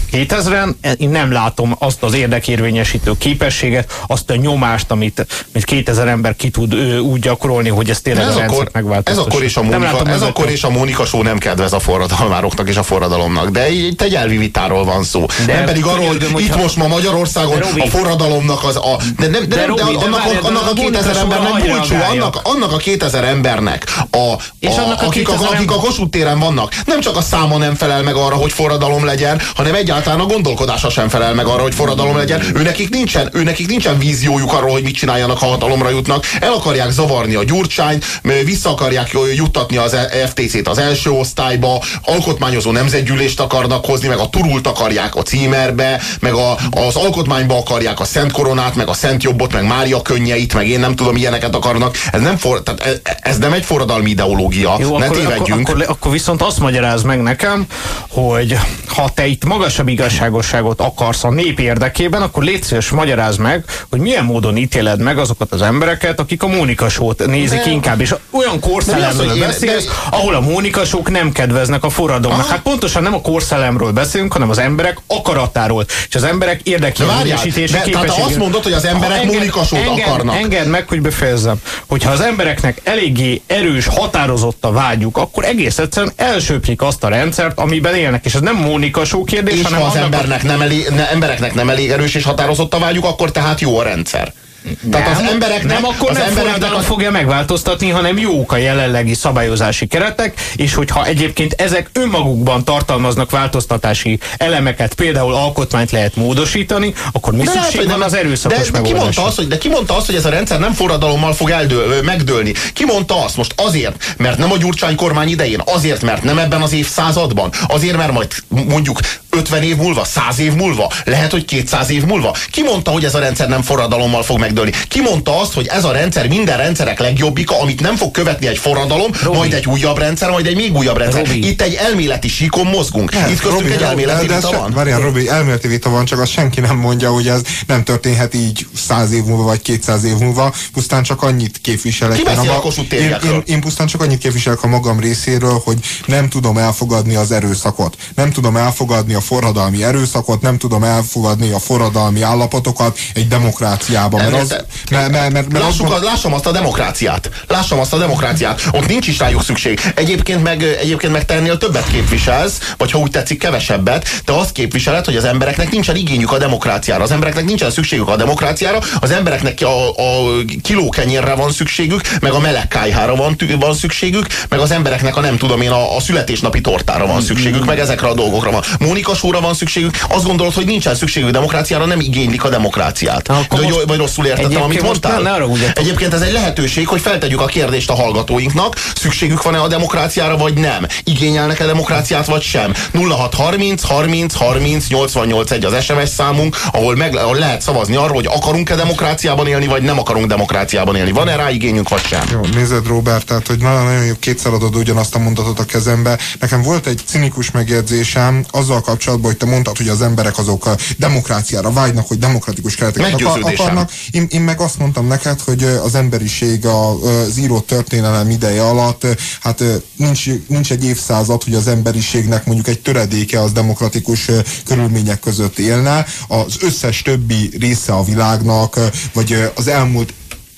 kétezren én nem látom azt az érdekérvényesítő képességet, azt a nyomást, amit, amit kétezer ember ki tud ő, úgy gyakorolni, hogy ez tényleg ez a rendszert akkor, megváltoztassa. Ez akkor is a Mónika, ez akkor is a Mónika show nem kedvez a forradalmároknak és a forradalomnak, de itt egy elvi vitáról van szó. De nem pedig arról, hogy itt most ma Magyarországon a forradalomnak az a... De, de, de, de, de, de annak, a, annak a kétezer embernek bulcsú, annak, annak a kétezer embernek, a, a, a, akik, a, akik a Kossuth téren vannak, nem csak a száma nem felel meg arra, hogy forradalom legyen, hanem egyáltalán a gondolkodása sem felel meg arra, hogy forradalom legyen. Őnekik nincsen, őnekik nincsen víziójuk arról, hogy mit csináljanak, ha hatalomra jutnak. El akarják zavarni a Gyurcsányt, vissza akarják juttatni az ef té cét az első osztályba, alkotmányozó nemzetgyűlést akarnak hozni, meg a Turult akarják a címerbe, meg a, az alkotmányba akarják a Szent Koronát, meg a Szent Jobbot, meg Mária könnyeit, meg én nem tudom, ilyeneket akarnak. Ez nem, for, tehát ez, ez nem egy forradalmi ideológia. Jó, ne akkor, tévedjünk. Akkor, akkor, akkor viszont azt magyaráz meg nekem, hogy ha te itt magasabb igazságosságot akarsz a nép érdekében, akkor légy szíves, magyarázd meg, hogy milyen módon ítéled meg azokat az embereket, akik a Mónika show-t nézik de, inkább, és olyan korszellemről beszélsz, de, ahol a Mónika show-k nem kedveznek a forradalomnak. Hát pontosan nem a korszellemről beszélünk, hanem az emberek akaratáról, és az emberek érdekérvényesítési képességéről. Tehát azt mondod, hogy az emberek Mónika show-t akarnak. Engedd meg, hogy befejezzem. Hogyha az embereknek eléggé erős, határozott a vágyuk, akkor egész egyszerűen elsöprik azt a rendszert, amiben élnek, és ez nem Mónika show kérdés, és hanem ha az embernek, a... nem elég, ne, embereknek nem elég erős és határozott a vágyuk, akkor tehát jó a rendszer. Tehát nem, az embereknek, nem akkor az nem embereknek a... fogja megváltoztatni, hanem jók a jelenlegi szabályozási keretek, és hogyha egyébként ezek önmagukban tartalmaznak változtatási elemeket, például alkotmányt lehet módosítani, akkor mi de szükség lehet, van az erőszakos de, de ki mondta azt, hogy, de ki mondta azt, hogy ez a rendszer nem forradalommal fog eldől, megdőlni? Ki mondta azt most? Azért, mert nem a Gyurcsány kormány idején, azért, mert nem ebben az évszázadban, azért, mert majd mondjuk ötven év múlva, száz év múlva, lehet, hogy kétszáz év múlva. Ki mondta, hogy ez a rendszer nem forradalommal fog megdőlni? Ki mondta azt, hogy ez a rendszer minden rendszerek legjobbika, amit nem fog követni egy forradalom, Robi. majd egy újabb rendszer, majd egy még újabb rendszer. Robi. Itt egy elméleti síkon mozgunk. Hát, Itt köztünk Robi, egy elméleti de, de vita van. Várjál, Robi, elméleti vita van, csak azt senki nem mondja, hogy ez nem történhet így száz év múlva, vagy kétszáz év múlva. Pusztán csak annyit képviselek. Ki beszél a Kossuth tériekről? Én, én, én pusztán csak annyit képviselek a magam részéről, hogy nem tudom elfogadni az erőszakot. Nem tudom elfogadni a forradalmi erőszakot, nem tudom elfogadni a forradalmi állapotokat egy demokráciában. Mert az, mert, mert, mert, mert Lássuk, az, lássam azt a demokráciát. Lássam azt a demokráciát. Ott nincs is rájuk szükség. Egyébként meg, egyébként meg te ennél többet képviselsz, vagy ha úgy tetszik, kevesebbet, te azt képviseled, hogy az embereknek nincsen igényük a demokráciára. Az embereknek nincsen szükségük a demokráciára, az embereknek a, a kilókenyérre van szükségük, meg a meleg kályhára van, van szükségük, meg az embereknek a nem tudom én, a, a születésnapi tortára van szükségük, meg ezekre a dolgokra van. Mónika show-ra van szükségük. Azt gondolod, hogy nincsen szükségük demokráciára, nem igénylik a demokráciát. De, vagy, vagy rosszul értettem, amit mondtál? Ne, ne Egyébként ez egy lehetőség, hogy feltegyük a kérdést a hallgatóinknak, szükségük van-e a demokráciára, vagy nem? Igényelnek-e demokráciát, vagy sem? nulla hat harminc harminc harminc nyolcvannyolc egy az es em es számunk, ahol, meg, ahol lehet szavazni arról, hogy akarunk-e demokráciában élni, vagy nem akarunk demokráciában élni. Van-e rá igényünk, vagy sem? Jó, nézed, Robert, tehát, hogy nagyon jó, kétszer adod ugyanazt a mondatot a kezembe. Nekem volt egy cinikus megjegyzésem azzal kapcsolatban, hogy te mondtad, hogy az emberek azok a demokráciára vágynak, hogy demokratikus kereteket akar, akarnak. Én, én meg azt mondtam neked, hogy az emberiség az írott történelem ideje alatt, hát nincs, nincs egy évszázad, hogy az emberiségnek mondjuk egy töredéke az demokratikus körülmények között élne. Az összes többi része a világnak, vagy az elmúlt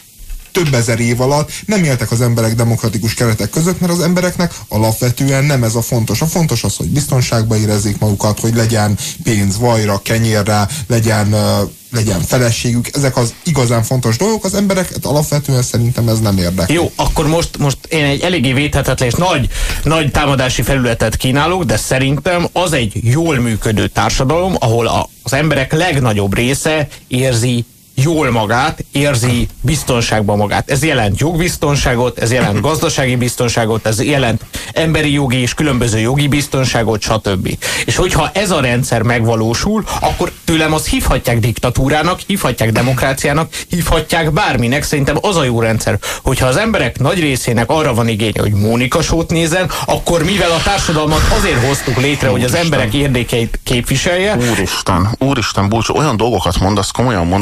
több ezer év alatt nem éltek az emberek demokratikus keretek között, mert az embereknek alapvetően nem ez a fontos. A fontos az, hogy biztonságban érezzék magukat, hogy legyen pénz vajra, kenyérre, legyen, uh, legyen feleségük. Ezek az igazán fontos dolgok, az embereket alapvetően szerintem ez nem érdekel. Jó, akkor most, most én egy eléggé védhetetlen és nagy, nagy támadási felületet kínálok, de szerintem az egy jól működő társadalom, ahol a, az emberek legnagyobb része érzi jól magát, érzi biztonságban magát. Ez jelent jogbiztonságot, ez jelent gazdasági biztonságot, ez jelent emberi jogi és különböző jogi biztonságot, stb. És hogyha ez a rendszer megvalósul, akkor tőlem azt hívhatják diktatúrának, hívhatják demokráciának, hívhatják bárminek. Szerintem az a jó rendszer, hogyha az emberek nagy részének arra van igénye, hogy Mónika show-t nézzen, akkor mivel a társadalmat azért hoztuk létre, hogy az emberek érdekeit képviselje. Úristen, úristen, búcsú, olyan dolgokat mondasz, komolyan mondom, Robi, mint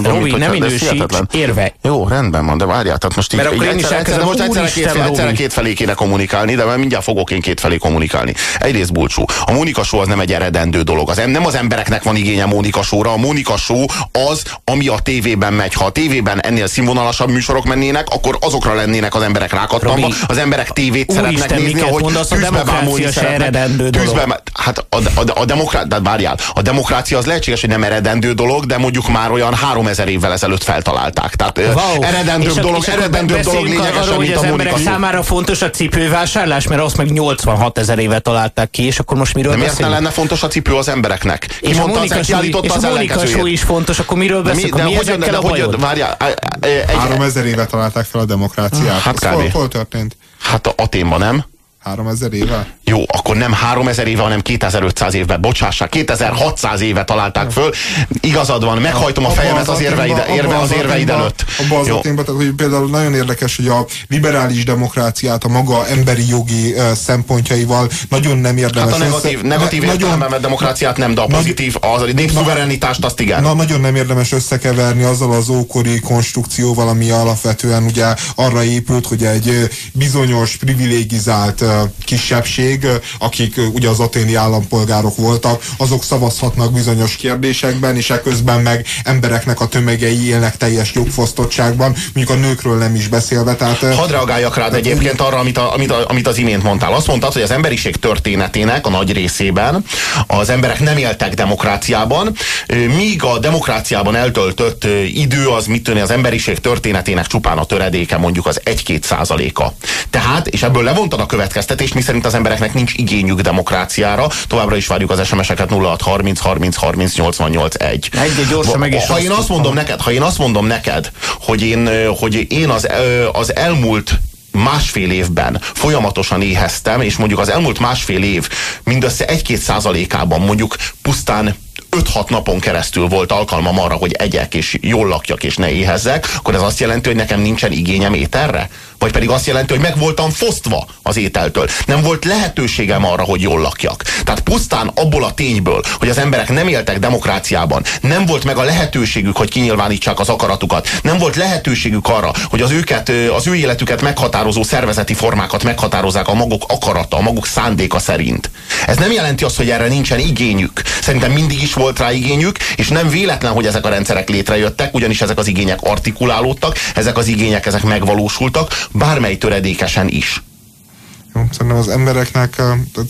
minősíts érve. Jó, rendben van, de várjál, tehát most így, Mert akkor így én is egyszer, egyszer, most egyszerre két, fél, egyszerre két felé kéne kommunikálni, de mindjárt fogok én két felé kommunikálni. Egyrészt Bulcsú, a Mónika Show az nem egy eredendő dolog. Az, nem az embereknek van igénye Mónika Show-ra, a Mónika Show az, ami a tévében megy. Ha a tévében ennél színvonalasabb műsorok mennének, akkor azokra lennének az emberek rákattanva. Az emberek tévét szeretnek nézni, ahogy tűzbe bámulni szeretnek. Tűzbe, hát a, a, a demokrácia, várjál, a demokrácia az lehetséges, hogy nem eredendő dolog, de mondjuk már olyan háromezer évvel ezelőtt feltalálták. Tehát wow. eredendőbb dolog, eredendőbb dolog lényegesen, mint a Mónika Show. Az emberek számára fontos a cipővásárlás, mert azt meg nyolcvanhat ezer éve találták ki, és akkor most miről beszélünk? beszélünk? Miért ne lenne fontos a cipő az embereknek? Ki és mondta, a Mónika Show, és a Mónika Show is fontos, akkor miről beszélünk? De, mi de, de, de, de hogy várjál? Háromezer éve találták fel a demokráciát. Hát hol, hol történt? Hát a Athénban nem. Háromezer éve? Jó, akkor nem háromezer éve, hanem kétezer-ötszáz évben. Bocsássák, kétezer-hatszáz éve találták föl. Igazad van, meghajtom a fejemet az érveid, érve az érveid előtt. Abban az Athénban, tehát hogy például nagyon érdekes, hogy a liberális demokráciát a maga emberi jogi uh, szempontjaival nagyon nem érdemes. Hát a negatív, össze, negatív ne, értelemben vett demokráciát nem, de a pozitív, a népszuverenitást azt igen. Na, nagyon nem érdemes összekeverni azzal az ókori konstrukcióval, ami alapvetően ugye arra épült, hogy egy bizonyos privilégizált kisebbség, akik ugye az athéni állampolgárok voltak, azok szavazhatnak bizonyos kérdésekben, és eközben meg embereknek a tömegei élnek teljes jogfosztottságban, mondjuk a nőkről nem is beszélve. Tehát, hadd reagáljak rád egyébként arra, amit, a, amit, a, amit az imént mondtál. Azt mondtad, hogy az emberiség történetének a nagy részében az emberek nem éltek demokráciában, míg a demokráciában eltöltött idő az mit tűnik, az emberiség történetének csupán a töredéke, mondjuk az egy-két százaléka. Tehát, és ebből levontad a következtetés, mi szerint az embereknek nincs igényük demokráciára. Továbbra is várjuk az es em es-eket nulla hat harminc harminc harminc nyolcvannyolc egy. Egy gyorsan meg is. Ha én azt mondom neked, ha én azt mondom neked, hogy én, hogy én az, az elmúlt másfél évben folyamatosan éheztem, és mondjuk az elmúlt másfél év mindössze egy-két százalékában mondjuk pusztán öt-hat napon keresztül volt alkalmam arra, hogy egyek és jól lakjak és ne éhezzek, akkor ez azt jelenti, hogy nekem nincsen igényem ételre? Vagy pedig azt jelenti, hogy meg voltam fosztva az ételtől. Nem volt lehetőségem arra, hogy jól lakjak. Tehát pusztán abból a tényből, hogy az emberek nem éltek demokráciában, nem volt meg a lehetőségük, hogy kinyilvánítsák az akaratukat, nem volt lehetőségük arra, hogy az őket, az ő életüket meghatározó szervezeti formákat meghatározzák a maguk akarata, a maguk szándéka szerint. Ez nem jelenti azt, hogy erre nincsen igényük. Szerintem mindig is volt rá igényük, és nem véletlen, hogy ezek a rendszerek létrejöttek, ugyanis ezek az igények artikulálódtak, ezek az igények ezek megvalósultak, bármely töredékesen is. Jó, szerintem az embereknek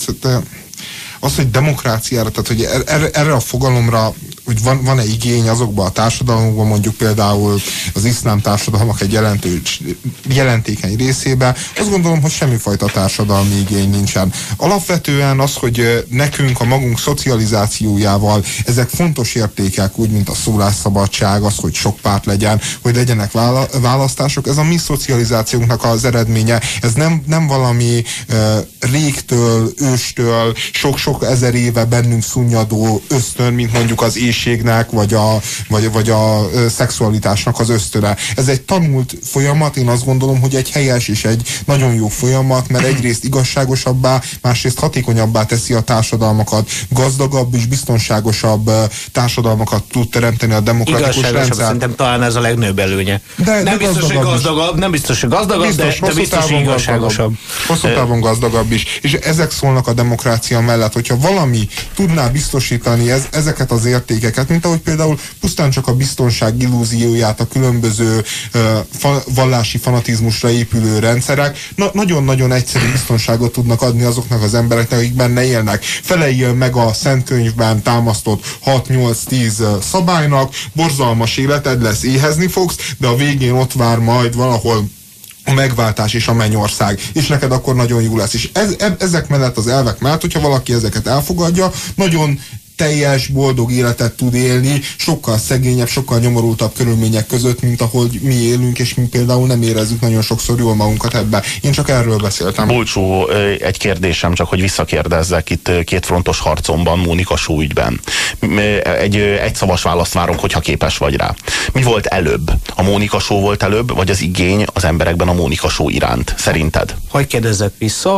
az, hogy demokráciára, tehát hogy erre, erre a fogalomra, hogy van, van-e igény azokban a társadalmakban, mondjuk például az iszlám társadalmak egy jelentős, jelentékeny részében, azt gondolom, hogy semmifajta társadalmi igény nincsen. Alapvetően az, hogy nekünk a magunk szocializációjával ezek fontos értékek, úgy, mint a szólásszabadság, az, hogy sok párt legyen, hogy legyenek választások, ez a mi szocializációnknak az eredménye, ez nem, nem valami uh, régtől, őstől, sok-sok ezer éve bennünk szunnyadó ösztön, mint mondjuk az éhségnek, vagy a, vagy, vagy a szexualitásnak az ösztöne. Ez egy tanult folyamat, én azt gondolom, hogy egy helyes és egy nagyon jó folyamat, mert egyrészt igazságosabbá, másrészt hatékonyabbá teszi a társadalmakat, gazdagabb és biztonságosabb társadalmakat tud teremteni a demokratikus rendszer. Szerintem talán ez a legnőbb előnye. De, nem, de biztos, hogy gazdagabb, nem biztos, hogy gazdagabb, biztos, de, de biztos, hogy igazságosabb. Hosszú távon gazdagabb is. És ezek szólnak a demokrácia mellett, hogyha valami tudná biztosítani ez, ezeket az értékeket, mint ahogy például pusztán csak a biztonság illúzióját a különböző uh, fa, vallási fanatizmusra épülő rendszerek na, nagyon-nagyon egyszerű biztonságot tudnak adni azoknak az embereknek, akik benne élnek. Feleljön meg a Szentkönyvben támasztott hat-nyolc-tíz szabálynak, borzalmas életed lesz, éhezni fogsz, de a végén ott vár majd valahol a megváltás és a mennyország, és neked akkor nagyon jó lesz. És ez, ezek mellett, az elvek mellett, hogyha valaki ezeket elfogadja, nagyon teljes, boldog életet tud élni, sokkal szegényebb, sokkal nyomorultabb körülmények között, mint ahogy mi élünk, és mi például nem érezzük nagyon sokszor jól magunkat ebbe. Én csak erről beszéltem. Bulcsú, egy kérdésem, csak hogy visszakérdezzek itt kétfrontos harcomban, Mónika Show ügyben. Egy egyszavas választ várunk, hogyha képes vagy rá. Mi volt előbb? A Mónika Show volt előbb, vagy az igény az emberekben a Mónika Show iránt? Szerinted? Hogy kérdezzek vissza?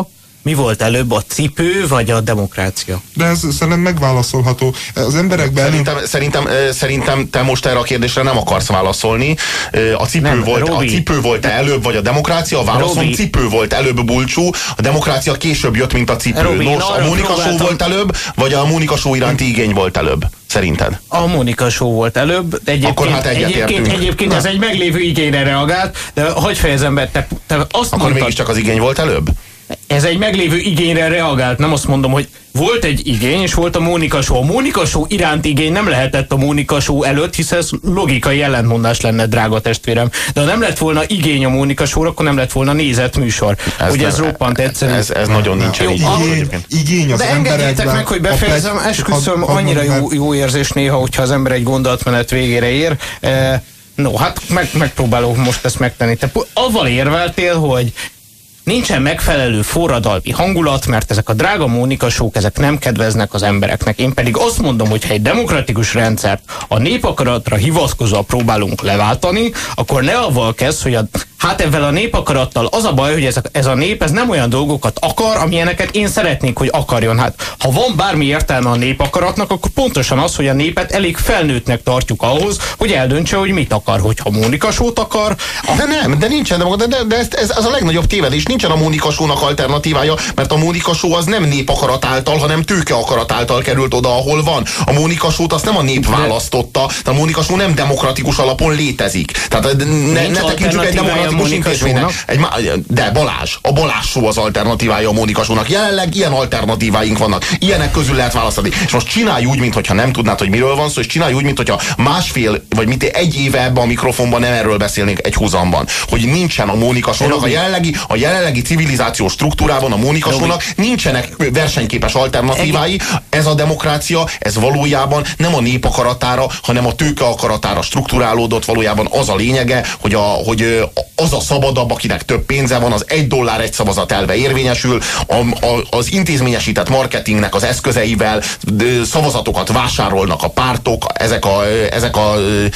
mi volt előbb, a cipő vagy a demokrácia? De ez szerintem megválaszolható. Az emberekben... Szerintem, szerintem, szerintem te most erre a kérdésre nem akarsz válaszolni. A cipő, nem, volt, a cipő volt előbb, vagy a demokrácia? A válaszom Robi. Cipő volt előbb, Bulcsú. A demokrácia később jött, mint a cipő. Robi, Nos, a Mónika Show volt előbb, vagy a Mónika Show iránti igény volt előbb? Szerinted? A Mónika Show volt előbb. Egyébként, Akkor hát egyébként, egyébként ez egy meglévő igényre reagált, de hogy fejezem be, te, te azt Akkor mondtad, mégiscsak az igény volt előbb? Ez egy meglévő igényre reagált, nem azt mondom, hogy volt egy igény, és volt a Mónika Show. A Mónika Show iránt igény nem lehetett a Mónika Show előtt, hiszen ez logikai ellentmondás lenne, drága testvérem. De ha nem lett volna igény a Mónika Show, akkor nem lett volna nézett műsor. Ez ugye ez roppant egyszerű. Ez, ez nagyon nincsen így. Igény, igény az de engedjétek meg, hogy befejezem, esküszöm, annyira jó, jó érzés néha, hogyha az ember egy gondolatmenet végére ér. No, hát meg, megpróbálok most ezt megtenni. Te avval érveltél, hogy nincsen megfelelő forradalmi hangulat, mert ezek a drága Mónika Show-k, ezek nem kedveznek az embereknek. Én pedig azt mondom, hogy ha egy demokratikus rendszert a népakaratra hivatkozva próbálunk leváltani, akkor ne avval kezd, hogy a, hát ezzel a népakarattal az a baj, hogy ez a, ez a nép ez nem olyan dolgokat akar, amilyeneket én szeretnék, hogy akarjon. Hát ha van bármi értelme a népakaratnak, akkor pontosan az, hogy a népet elég felnőttnek tartjuk ahhoz, hogy eldöntse, hogy mit akar, hogyha Mónika Show-t akar. A... De nem, de nincsen, de, de, de ez, ez, ez a legnagyobb tévedés. Nincsen a Mónika Show-nak alternatívája, mert a Mónika Show az nem népakarat által, hanem tőke akarat által került oda, ahol van. A Mónika Show-t azt nem a nép választotta, de a Mónika Show nem demokratikus alapon létezik. Tehát ne, ne tekintsük egy demokratikus intézménynek. Egy, de Balázs, a Balázs Show az alternatívája a Mónika Show-nak. Jelenleg ilyen alternatíváink vannak. Ilyenek közül lehet választani. És most csinálj úgy, mintha nem tudnád, hogy miről van szó, és csinálj úgy, mintha másfél, vagy mit egy éve ebben a mikrofonban nem erről beszélnénk egy húzamban. Hogy nincsen a Mónika Show-nak a jelenlegi, a jelenlegi civilizációs struktúrában a Mónika Show-nak nincsenek versenyképes alternatívái. Ez a demokrácia, ez valójában nem a nép akaratára, hanem a tőke akaratára strukturálódott. Valójában az a lényege, hogy, a, hogy az a szabadabb, akinek több pénze van, az egy dollár egy szavazat elve érvényesül, a, a, az intézményesített marketingnek az eszközeivel szavazatokat vásárolnak a pártok, ezek a, ezek a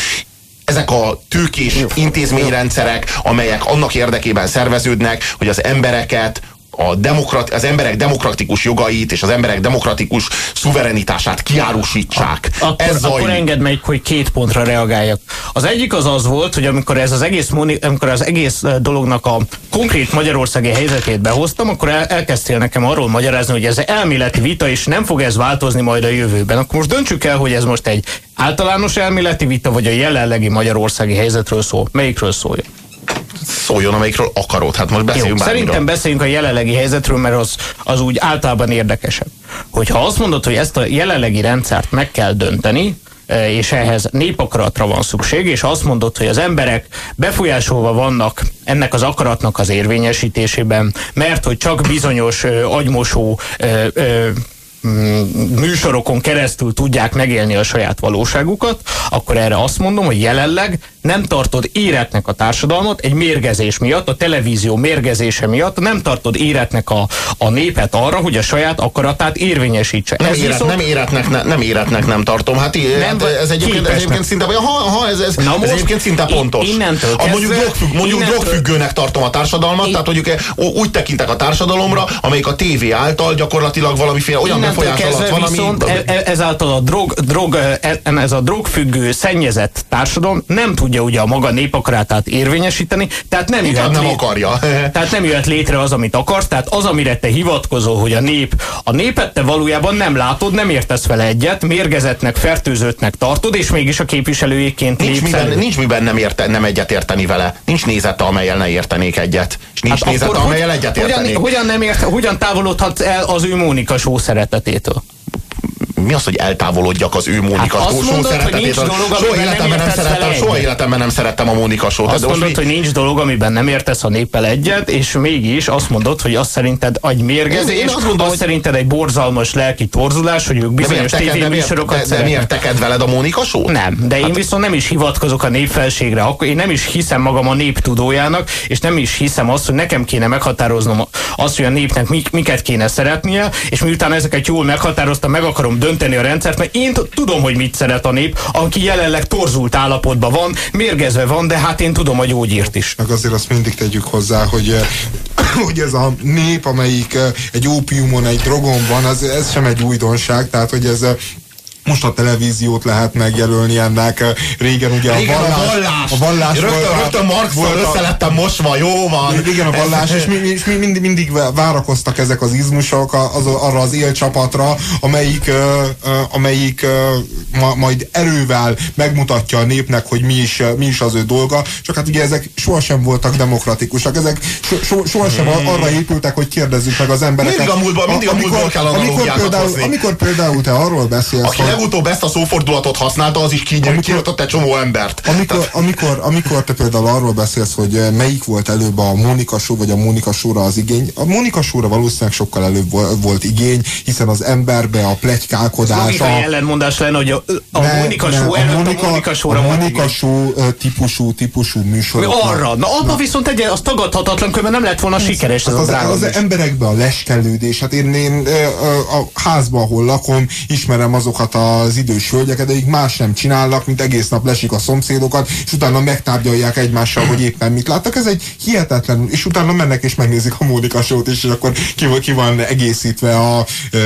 Ezek a tőkés intézményrendszerek, amelyek annak érdekében szerveződnek, hogy az embereket, a demokrat, az emberek demokratikus jogait és az emberek demokratikus szuverenitását kiárusítsák. Akkor, ez akkor engedd meg, hogy két pontra reagáljak. Az egyik az az volt, hogy amikor ez az egész, amikor az egész dolognak a konkrét magyarországi helyzetét behoztam, akkor el, elkezdtél nekem arról magyarázni, hogy ez elméleti vita, és nem fog ez változni majd a jövőben. Akkor most döntsük el, hogy ez most egy általános elméleti vita, vagy a jelenlegi magyarországi helyzetről szól. Melyikről szólja? Szóljon, amelyikről akarod. Hát most beszéljünk. Jó, szerintem beszéljünk a jelenlegi helyzetről, mert az, az úgy általában érdekesebb. Hogyha azt mondod, hogy ezt a jelenlegi rendszert meg kell dönteni, és ehhez népakaratra van szükség, és azt mondod, hogy az emberek befolyásolva vannak ennek az akaratnak az érvényesítésében, mert hogy csak bizonyos ö, agymosó ö, ö, műsorokon keresztül tudják megélni a saját valóságukat, akkor erre azt mondom, hogy jelenleg nem tartod éretnek a társadalmat egy mérgezés miatt, a televízió mérgezése miatt, nem tartod éretnek a, a népet arra, hogy a saját akaratát érvényesítse. Nem, éret, viszont... nem, éretnek, ne, nem éretnek nem tartom. Hát, nem, hát ez egyébként, ez egyébként szinte, ha, ha ez, ez, ez egyébként szinte pontos. Innentől kezdve, mondjuk drogfügg, mondjuk innentől... drogfüggőnek tartom a társadalmat, Én... tehát mondjuk úgy tekintek a társadalomra, amelyik a tévé által gyakorlatilag valamiféle olyan befolyás alatt van, viszont ami... ezáltal a drog, drog, ez a drogfüggő, szennyezett társadalom nem tudja ugye a maga népakarátát érvényesíteni, tehát nem jöhet, nem lé... akarja. tehát nem jöhet létre az, amit akarsz, tehát az, amire te hivatkozol, hogy a nép, a népet te valójában nem látod, nem értesz vele egyet, mérgezettnek, fertőzöttnek tartod, és mégis a képviselőjéként nincs miben, nincs miben nem, érte, nem egyet érteni vele. Nincs nézete, amellyel ne értenék egyet. És nincs hát nézete, amellyel egyet értenék. Hogyan, hogyan, nem ért, hogyan távolodhatsz el az ő Mónika Show szeretetétől? Mi az, hogy eltávolodjak az ő Mónika hát Show szeretetétől? Soha életemben nem szerettem, soha életemben nem szerettem a Mónika Show-t. Azt mondod, mi... hogy nincs dolog, amiben nem értesz a néppel egyet, és mégis azt mondod, hogy azt szerinted egy mérgezés, én, én azt gondolom, hogy szerinted egy borzalmas lelki torzulás, hogy ők bizonyos tévéműsorokat szeretnek. De miért teked veled a Mónika Show? Nem, de én hát... viszont nem is hivatkozok a népfelségre, akkor én nem is hiszem magam a nép tudójának, és nem is hiszem azt, hogy nekem kéne meghatároznom azt, hogy a népnek mik, miket kéne szeretnie, és miután ezeket jól meghatároztam, meg akarom dönteni a rendszert, mert én tudom, hogy mit szeret a nép, aki jelenleg torzult állapotban van, mérgezve van, de hát én tudom a gyógyírt is. Meg azért azt mindig tegyük hozzá, hogy hogy ez a nép, amelyik egy ópiumon, egy drogon van, az, ez sem egy újdonság, tehát hogy ez most a televíziót lehet megjelölni ennek. Régen ugye a régen vallás... a vallás! A vallás rögtön, volt, rögtön Marxtól össze lettem mosva, jó van! Igen, a vallás, és, mi, és mi mindig, mindig várakoztak ezek az izmusok az, arra az élcsapatra, amelyik, amelyik ma, majd erővel megmutatja a népnek, hogy mi is, mi is az ő dolga, csak hát ugye ezek sohasem voltak demokratikusak, ezek so, so, sohasem hmm. arra épültek, hogy kérdezzük meg az embereket. Mindig a múltból, mindig a múltból kell analógiákat hozni. Amikor például te arról beszélsz, aki legutóbb ezt a szófordulatot használta, az is kinyírt egy csomó embert. Amikor, Tehát... amikor, amikor te például arról beszélsz, hogy melyik volt előbb, a Mónika Show vagy a Mónika Show-ra az igény, a Mónika Show-ra valószínűleg sokkal előbb volt igény, hiszen az emberbe a pletykálkodás... Ez logikai ellenmondás lenne, hogy a, a ne, Mónika Show ne, előtt a Mónika, Mónika Show-ra a Mónika Show típusú, típusú műsorok. Arra, na abban viszont egy, az tagadhatatlan, különben nem lett volna sikeres ez az, az, az, az emberekbe a leskelődés, hát én, én a házban, ahol lakom, ismerem azokat az idős hölgyeket, de így más nem csinálnak, mint egész nap lesik a szomszédokat, és utána megtárgyalják egymással, hogy éppen mit láttak. Ez egy hihetetlen, és utána mennek és megnézik a Mónika Show-t, és akkor ki, ki van egészítve a,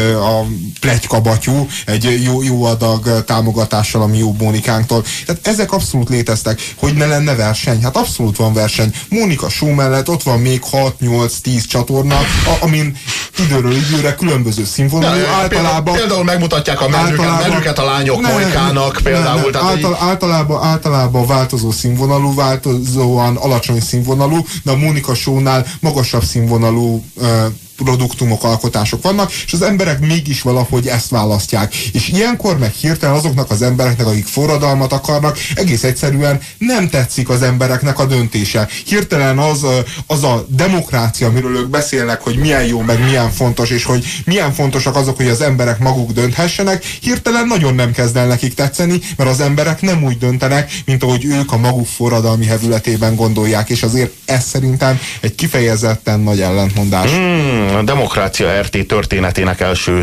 a pletykabatyú egy jó, jó adag támogatással a mi jó Mónikánktól. Tehát ezek abszolút léteztek, hogy ne lenne verseny. Hát abszolút van verseny. Mónika Show mellett ott van még hat nyolc tíz csatorna, a, amin időről időre különböző színvonalú, ja, általában... Például, például megmutatják a menüket, menüket a lányok Molykának például. Ne, ne, által, általában, általában változó színvonalú, változóan alacsony színvonalú, de a Mónika Show-nál magasabb színvonalú uh, produktumok, alkotások vannak, és az emberek mégis valahogy ezt választják. És ilyenkor meg hirtelen azoknak az embereknek, akik forradalmat akarnak, egész egyszerűen nem tetszik az embereknek a döntése. Hirtelen az, az a demokrácia, amiről ők beszélnek, hogy milyen jó, meg milyen fontos, és hogy milyen fontosak azok, hogy az emberek maguk dönthessenek, hirtelen nagyon nem kezd el nekik tetszeni, mert az emberek nem úgy döntenek, mint ahogy ők a maguk forradalmi hevületében gondolják, és azért ez szerintem egy kifejezetten nagy ellentmondás. Hmm. A Demokrácia er té történetének első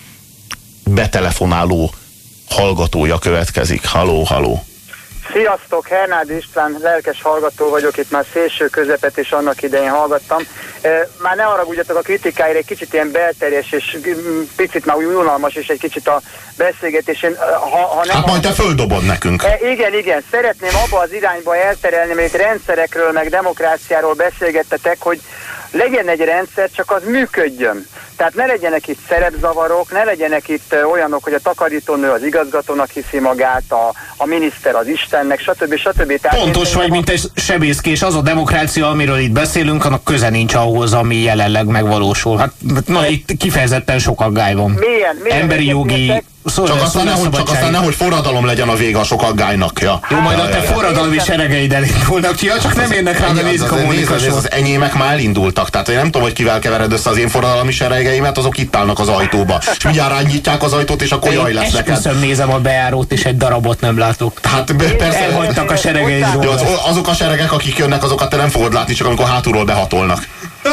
betelefonáló hallgatója következik. Haló, haló. Sziasztok, Hernádi István, lelkes hallgató vagyok, itt már szélső közepet is annak idején hallgattam. Már ne haragudjatok a kritikáért, egy kicsit ilyen belterjes, és picit már unalmas, és egy kicsit a beszélgetésén. Ha, ha nem hát majd te földobod nekünk. Igen, igen, szeretném abba az irányba elterelni, mert itt rendszerekről, meg demokráciáról beszélgettetek, hogy legyen egy rendszer, csak az működjön. Tehát ne legyenek itt szerepzavarok, ne legyenek itt olyanok, hogy a takarítónő az igazgatónak hiszi magát, a, a miniszter az Istennek, stb. stb. Tehát pontos vagy, mint egy sebészkés, az a demokrácia, amiről itt beszélünk, annak köze nincs ahhoz, ami jelenleg megvalósul. Hát na, itt kifejezetten sok aggály van. Milyen, milyen emberi jogi... Szóval csak, aztán nehogy, csak aztán nehogy forradalom legyen a vége a sok aggálynak. Ja. Jó, majd ja, a te ja, forradalmi ja. seregeid elindulnak ki, ja, csak nem érnek rá, de nézik a Mónika Show-t. Az enyémek már elindultak, tehát én nem tudom, hogy kivel kevered össze az én forradalmi seregeimet, azok itt állnak az ajtóba. És mindjárt rányítják az ajtót, és akkor jaj lesz neked. Esküszöm nézem a bejárót, és egy darabot nem látok. Hát persze. Elhagytak a seregeidről. Az, azok a seregek, akik jönnek, azokat te nem fogod látni, csak amikor hátulról behatolnak.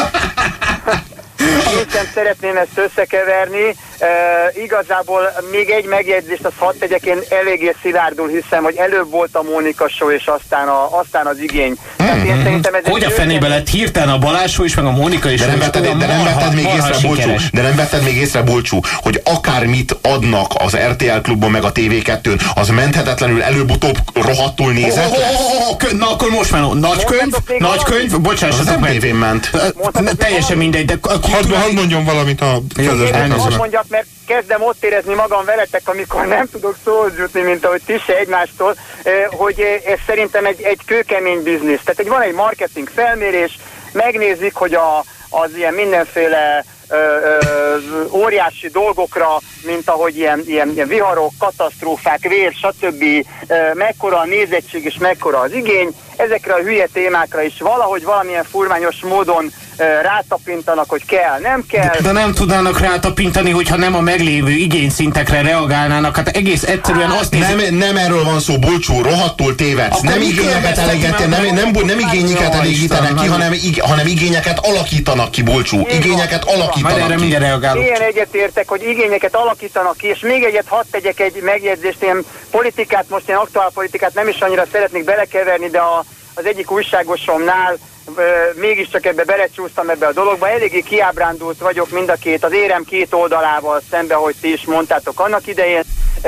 Én sem szeretném ezt összekeverni. Uh, igazából még egy megjegyzést, azt hadd tegyek, én eléggé szilárdul hiszem, hogy előbb volt a Mónika Show, és aztán, a, aztán az igény. Hmm. Én szerintem ez hogy a fenébe lett hirtelen a Balázs Show is, meg a Mónika is. De nem vetted, de nem vetted még észre, Bulcsú, de nem vetted még észre, Bulcsú, hogy akármit adnak az er té el klubban, meg a té vé kettőn, az menthetetlenül előbb-utóbb rohadtul nézett. Oh, oh, oh, oh, na akkor most már nagy könyv, nagy könyv, bocsássatok meg. tévén ment. Teljesen mindegy, de hadd mondjon valamit a közösségben. Hadd mondjak, mert kezdem ott érezni magam veletek, amikor nem tudok szóhoz jutni, mint ahogy ti se egymástól, hogy ez szerintem egy, egy kőkemény biznisz. Tehát egy, van egy marketing felmérés, megnézik, hogy a, az ilyen mindenféle ö, ö, óriási dolgokra, mint ahogy ilyen, ilyen, ilyen viharok, katasztrófák, vér, stb. Ö, mekkora a nézettség és mekkora az igény, ezekre a hülye témákra is valahogy valamilyen furmányos módon rátapintanak, hogy kell, nem kell. De nem tudnának rátapintani, hogyha nem a meglévő igényszintekre reagálnának. Hát egész egyszerűen azt nézik... Nem, nem erről van szó, Bulcsú, rohadtul tévedsz. Akkor nem igényeket elégítenek, nem, nem, nem, nem igényeket elégítenek ki, hanem, ig, hanem igényeket alakítanak ki, Bulcsú. Igényeket alakítanak ki. Ilyen egyetértek, hogy igényeket alakítanak ki, és még egyet hadd tegyek egy megjegyzést, én politikát, most én aktuál politikát nem is annyira szeretnék belekeverni, de a, az egyik újságosomnál mégiscsak ebbe belecsúsztam ebbe a dologba. Eléggé kiábrándult vagyok mind a két, az érem két oldalával szembe, hogy ti is mondtátok annak idején.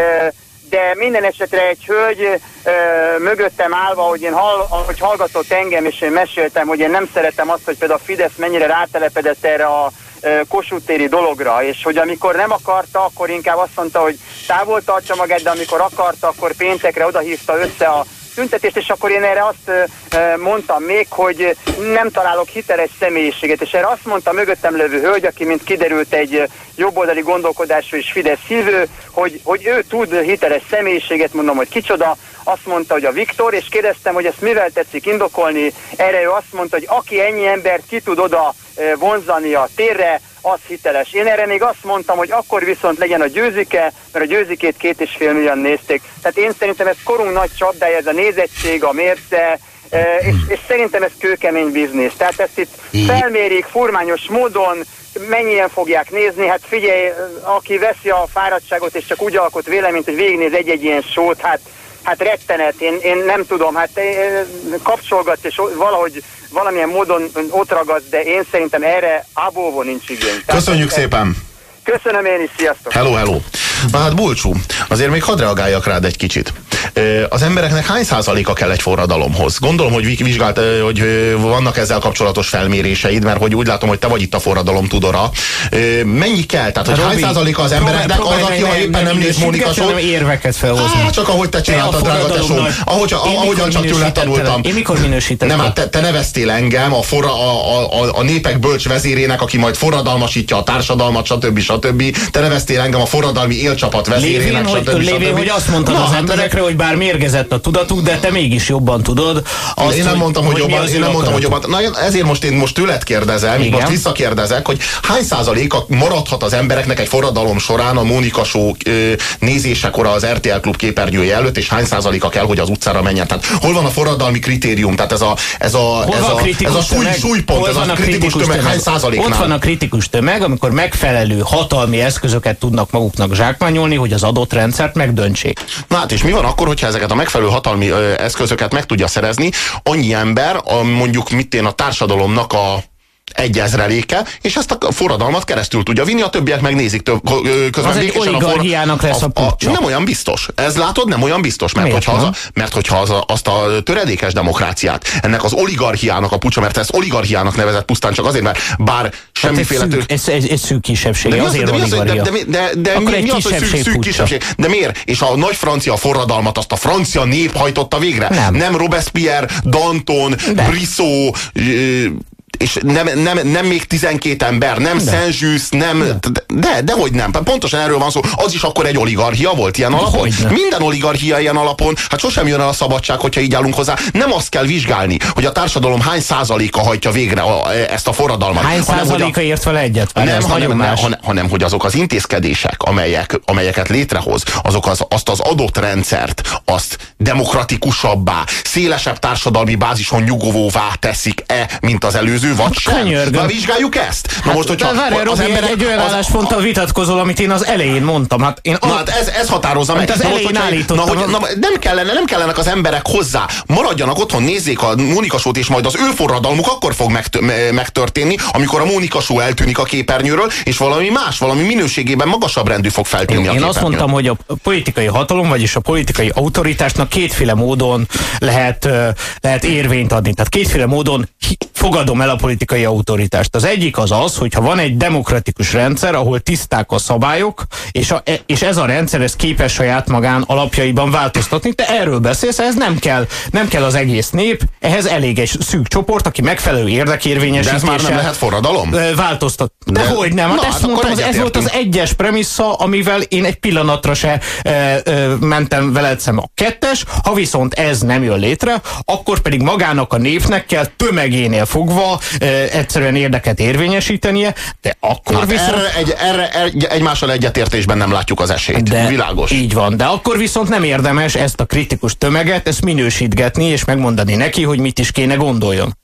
De minden esetre egy hölgy ö, mögöttem állva, hogy én hall, hogy hallgatott engem, és én meséltem, hogy én nem szeretem azt, hogy például a Fidesz mennyire rátelepedett erre a ö, Kossuth téri dologra, és hogy amikor nem akarta, akkor inkább azt mondta, hogy távol tartsa magát, de amikor akarta, akkor péntekre odahívta össze a tüntetést, és akkor én erre azt ö, mondtam még, hogy nem találok hiteles személyiséget, és erre azt mondta mögöttem lövő hölgy, aki mint kiderült egy jobboldali gondolkodású és Fidesz hívő, hogy, hogy ő tud hiteles személyiséget, mondom, hogy kicsoda, azt mondta, hogy a Viktor, és kérdeztem, hogy ezt mivel tetszik indokolni, erre ő azt mondta, hogy aki ennyi embert ki tud oda vonzani a térre, az hiteles. Én erre még azt mondtam, hogy akkor viszont legyen a Győzike, mert a Győzikét két és fél millióan nézték. Tehát én szerintem ez korunk nagy csapdája, ez a nézettség, a mérce, és, és szerintem ez kőkemény biznisz. Tehát ezt itt felmérik furmányos módon, mennyien fogják nézni, hát figyelj, aki veszi a fáradtságot és csak úgy alkot véleményt, hogy végignéz egy-egy ilyen sót, hát Hát rettenet, én, én nem tudom, hát kapcsolgatsz és valahogy valamilyen módon ott ragadsz, de én szerintem erre abóvó nincs igény. Köszönjük Tehát, szépen! Köszönöm én is, sziasztok! Hello, hello! Na hát Bulcsú, azért még hadd reagáljak rád egy kicsit. Az embereknek hány százaléka kell egy forradalomhoz? Gondolom, hogy vizsgált, hogy vannak ezzel kapcsolatos felméréseid, mert hogy úgy látom, hogy te vagy itt a forradalom tudora. Mennyi kell? Tehát, hogy hány százaléka az embereknek az, aki ha éppen nem néz Mónika Show? Érveket felhozni. Hát csak ahogy te csináltad, drága tesóm. Ahogyan csak tőle tanultam. Én mikor minősítettem? Nem, hát te, te neveztél engem a, forra, a, a, a népek bölcs vezérének, aki majd forradalmasítja a társadalmat, stb. stb. Te neveztél engem a forradalmi élcsapat vezérének, lévén, stb. Hogy, stb. Lévén, hogy azt mondtad Na, az hát emberekre, hogy bár mérgezett a tudatuk, de te mégis jobban tudod. Azt, én nem mondtam, hogy, hogy jobban, én nem mondtam, hogy jobban. Na, ezért most én most tőled kérdezem, még most visszakérdezek, hogy hány százaléka maradhat az embereknek egy forradalom során a Mónika Show ö, nézésekor az er té el Klub képernyője előtt, és hány százaléka kell, hogy az utcára menjen. Tehát hol van a forradalmi kritérium? Tehát ez a, ez a, ez a, ez a súly, súlypont, ez a kritikus tömeg, tömeg, hány százaléknál? Ott van a kritikus tömeg, amikor megfelelő hatalmi eszközöket tudnak maguknak zsákmányolni, hogy az adott rendszert megdöntsék. Na hát, és mi van akkor, hogyha ezeket a megfelelő hatalmi ö, eszközöket meg tudja szerezni annyi ember, a, mondjuk mit én a társadalomnak a egy ezreléke, és ezt a forradalmat keresztül tudja vinni, a többiek megnézik több, közben. Az egy oligarchiának lesz a pucsa. Nem olyan biztos. Ez látod, nem olyan biztos, mert Miért hogyha, az a, mert hogyha az a, azt a töredékes demokráciát, ennek az oligarchiának a pucsa, mert ezt oligarchiának nevezett pusztán csak azért, mert bár semmiféle... Hát ez, ez, ez szűk kisebbség, de azért az, de, oligarchia. de, de, de, de mi, mi az, hogy szűk, szűk kisebbség? De miért? És a nagy francia forradalmat azt a francia nép hajtotta végre? Nem. Nem Robespierre, Danton, de. Brissot, és nem, nem, nem még tizenkét ember, nem Saint-Just, nem, de, de hogy nem, pontosan erről van szó, az is akkor egy oligarchia volt ilyen alapon. Minden oligarchia ilyen alapon, hát sosem jön el a szabadság, hogyha így állunk hozzá. Nem azt kell vizsgálni, hogy a társadalom hány százaléka hajtja végre a, ezt a forradalmat. Hány hanem, százaléka a, ért vele egyet? Nem, hanem, hanem, hanem, hanem, hogy azok az intézkedések, amelyek, amelyeket létrehoz, azok az, azt az adott rendszert, azt demokratikusabbá, szélesebb társadalmi bázison nyugovóvá teszik-e, mint az előző, vagy sem. Na, vizsgáljuk ezt. Na hát, most, hogyha várj, az Robi, emberek, egy olyan állásponttal vitatkozol, amit én az elején mondtam. Hát én na, hát ez, ez határozza meg. Az na, elején most, állítottam. Na, hogy, na, nem, kellene, nem kellenek az emberek hozzá. Maradjanak otthon, nézzék a Mónika Show-t, és majd az ő forradalmuk akkor fog megtörténni, amikor a Mónika Show eltűnik a képernyőről, és valami más, valami minőségében magasabb rendű fog feltűnni én, a képernyőről. Én azt mondtam, hogy a politikai hatalom, vagyis a politikai autoritásnak kétféle módon lehet, lehet érvényt adni. Tehát kétféle módon fogadom el a politikai autoritást. Az egyik az az, hogyha van egy demokratikus rendszer, ahol tiszták a szabályok, és, a, és ez a rendszer ez képes saját magán alapjaiban változtatni. Te erről beszélsz, ez nem kell, nem kell az egész nép, ehhez elég egy szűk csoport, aki megfelelő érdekérvényesítéssel... De ez már nem lehet forradalom? Változtat. De, De hogy nem? Hát na, ezt hát mondtam, ez volt az egyes premissza, amivel én egy pillanatra se e, e, mentem veled szembe. A kettes, ha viszont ez nem jön létre, akkor pedig magának a népnek kell tömegénél fogva e, egyszerűen érdeket érvényesítenie, de akkor hát viszont... Erre, egy, erre egy, egymással egyetértésben nem látjuk az esélyt. De világos. Így van, de akkor viszont nem érdemes ezt a kritikus tömeget, ezt minősítgetni, és megmondani neki, hogy mit is kéne gondoljon.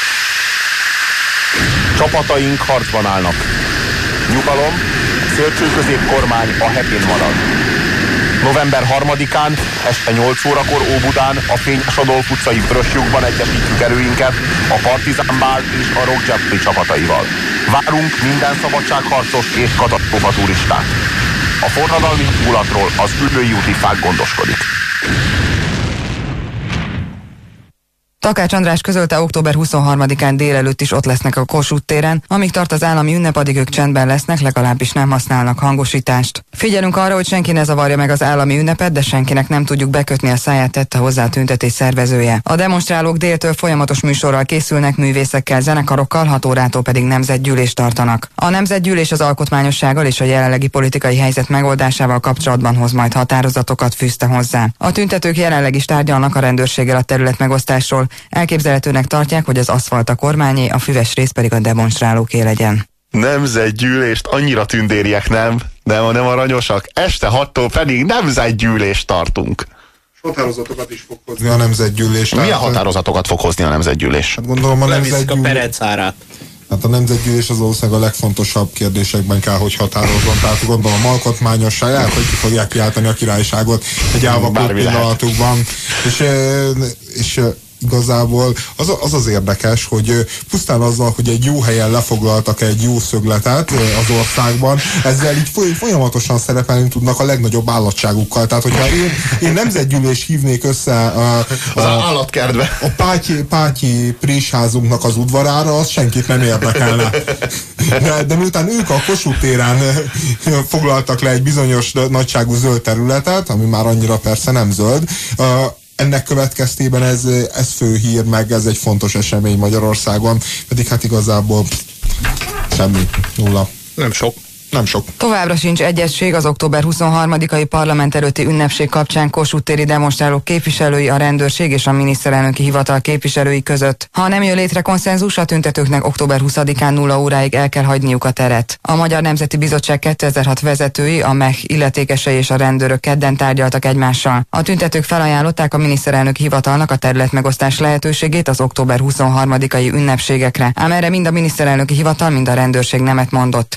Csapataink harcban állnak. Nyugalom, szélsőközép kormány a hetén marad. november harmadikán este nyolc órakor Óbudán a Fényes Adolf utcai Vöröslyukban egyesítjük erőinket a Partizán Bál és a Rock Jeopardy csapataival. Várunk minden szabadságharcos és katasztrófa turistát. A forradalmi hangulatról az Üllői úti fák gondoskodik. Takács András közölte, október huszonharmadikán délelőtt is ott lesznek a Kossuth téren, amíg tart az állami ünnep, addig ők csendben lesznek, legalábbis nem használnak hangosítást. Figyelünk arra, hogy senki ne zavarja meg az állami ünnepet, de senkinek nem tudjuk bekötni a száját, tette hozzá a tüntetés szervezője. A demonstrálók déltől folyamatos műsorral készülnek, művészekkel, zenekarokkal, hat órától pedig nemzetgyűlést tartanak. A nemzetgyűlés az alkotmányossággal és a jelenlegi politikai helyzet megoldásával kapcsolatban hoz majd határozatokat, fűzte hozzá. A tüntetők jelenleg is tárgyalnak a rendőrséggel a terület megosztásról. Elképzelhetőnek tartják, hogy az aszfalt a kormányé, a füves rész pedig a demonstrálóké legyen. Nemzetgyűlést annyira tündériek, nem? Nem, nem aranyosak. Este hattól pedig nemzetgyűlést tartunk. Határozatokat is fog hozni a nemzetgyűlés. Milyen határozatokat fog hozni a nemzetgyűlés? Hát gondolom a nemzetgyűlés... a perecárát. Hát a nemzetgyűlés az valószínűleg a legfontosabb kérdésekben kell, hogy határozzon. Tehát gondolom alkotmányosságát, hogy ki fogják kiáltani a királyságot egy elvakult pillanatukban. És, és igazából az, az az érdekes, hogy pusztán azzal, hogy egy jó helyen lefoglaltak egy jó szögletet az országban, ezzel így folyamatosan szerepelni tudnak a legnagyobb állatságukkal. Tehát, hogyha én, én nemzetgyűlés hívnék össze a, a, az állatkertbe. A Pátyi, Pátyi Présházunknak az udvarára, az senkit nem érdekelne. De, de miután ők a Kossuth téren foglaltak le egy bizonyos nagyságú zöld területet, ami már annyira persze nem zöld, ennek következtében ez, ez főhír, meg ez egy fontos esemény Magyarországon, pedig hát igazából semmi, nulla. Nem sok. Nem sok. Továbbra sincs egyezség az október huszonharmadikai parlament előtti ünnepség kapcsán Kossuth téri demonstrálók képviselői, a rendőrség és a miniszterelnöki hivatal képviselői között. Ha nem jön létre konszenzus, a tüntetőknek október huszadikán nulla óráig el kell hagyniuk a teret. A Magyar Nemzeti Bizottság kétezer-hat vezetői, a em e há illetékesei és a rendőrök kedden tárgyaltak egymással. A tüntetők felajánlották a miniszterelnöki hivatalnak a területmegosztás lehetőségét az október huszonharmadikai ünnepségekre, ám erre mind a miniszterelnöki hivatal, mind a rendőrség nemet mondott.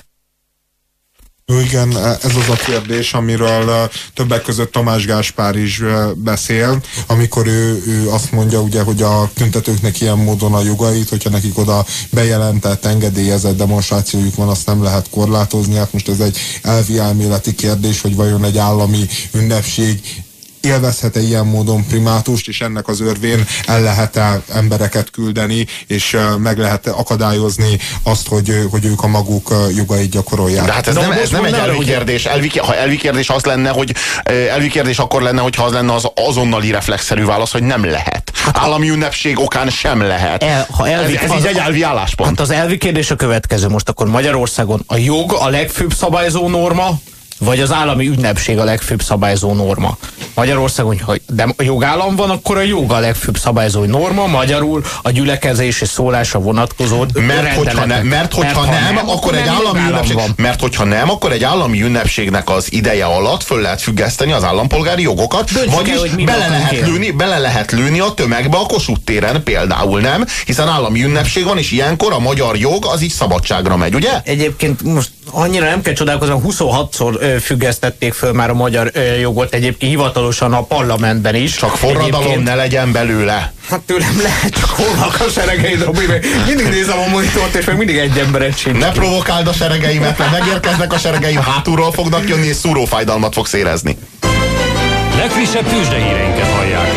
Igen, ez az a kérdés, amiről többek között Tamás Gáspár is beszél, amikor ő, ő azt mondja, ugye, hogy a tüntetőknek ilyen módon a jogait, hogyha nekik oda bejelentett, engedélyezett demonstrációjuk van, azt nem lehet korlátozni. Hát most ez egy elvi elméleti kérdés, hogy vajon egy állami ünnepség élvezhet-e ilyen módon primátust, és ennek az örvén el lehet-e embereket küldeni, és uh, meg lehet akadályozni azt, hogy, hogy ők a maguk uh, jogait gyakorolják. De hát ez De nem, ez nem egy elvi kérdés. Elvi, ha elvi kérdés az lenne, hogy elvi kérdés akkor lenne, hogyha az lenne az azonnali reflexzerű válasz, hogy nem lehet. Hát, állami ünnepség okán sem lehet. El, ha elvi, ez ez az, így egy elvi álláspont. Hát az elvi kérdés a következő. Most akkor Magyarországon a jog a legfőbb szabályzó norma, vagy az állami ünnepség a legfőbb szabályzó norma? Magyarországon, ha jogállam van, akkor a jog a legfőbb szabályzó norma, magyarul a gyülekezés és szólásra vonatkozó mert hogyha, ne, mert hogyha mert, nem, nem, akkor egy állami ünnepség, mert hogyha nem, akkor egy állami ünnepségnek az ideje alatt föl lehet függeszteni az állampolgári jogokat, Döntsük vagyis el, bele, lehet lőni, bele lehet lőni a tömegbe a Kossuth téren például, nem? Hiszen állami ünnepség van, és ilyenkor a magyar jog az így szabadságra megy, ugye? Egyébként most annyira nem kell csodálkozni, huszonhatszor függesztették föl már a magyar ö, jogot, egyébként hivatalosan a parlamentben is. Csak forradalom egyébként ne legyen belőle. Hát tőlem lehet, csak hol vannak a seregeid, Robi, mindig nézem a monitort, és meg mindig egy emberet sincs. Ne provokáld a seregeimet, mert megérkeznek a seregeim, hátulról fognak jönni, és szúrófájdalmat fogsz érezni. Legfrissebb tőzsdehíreinket hallják.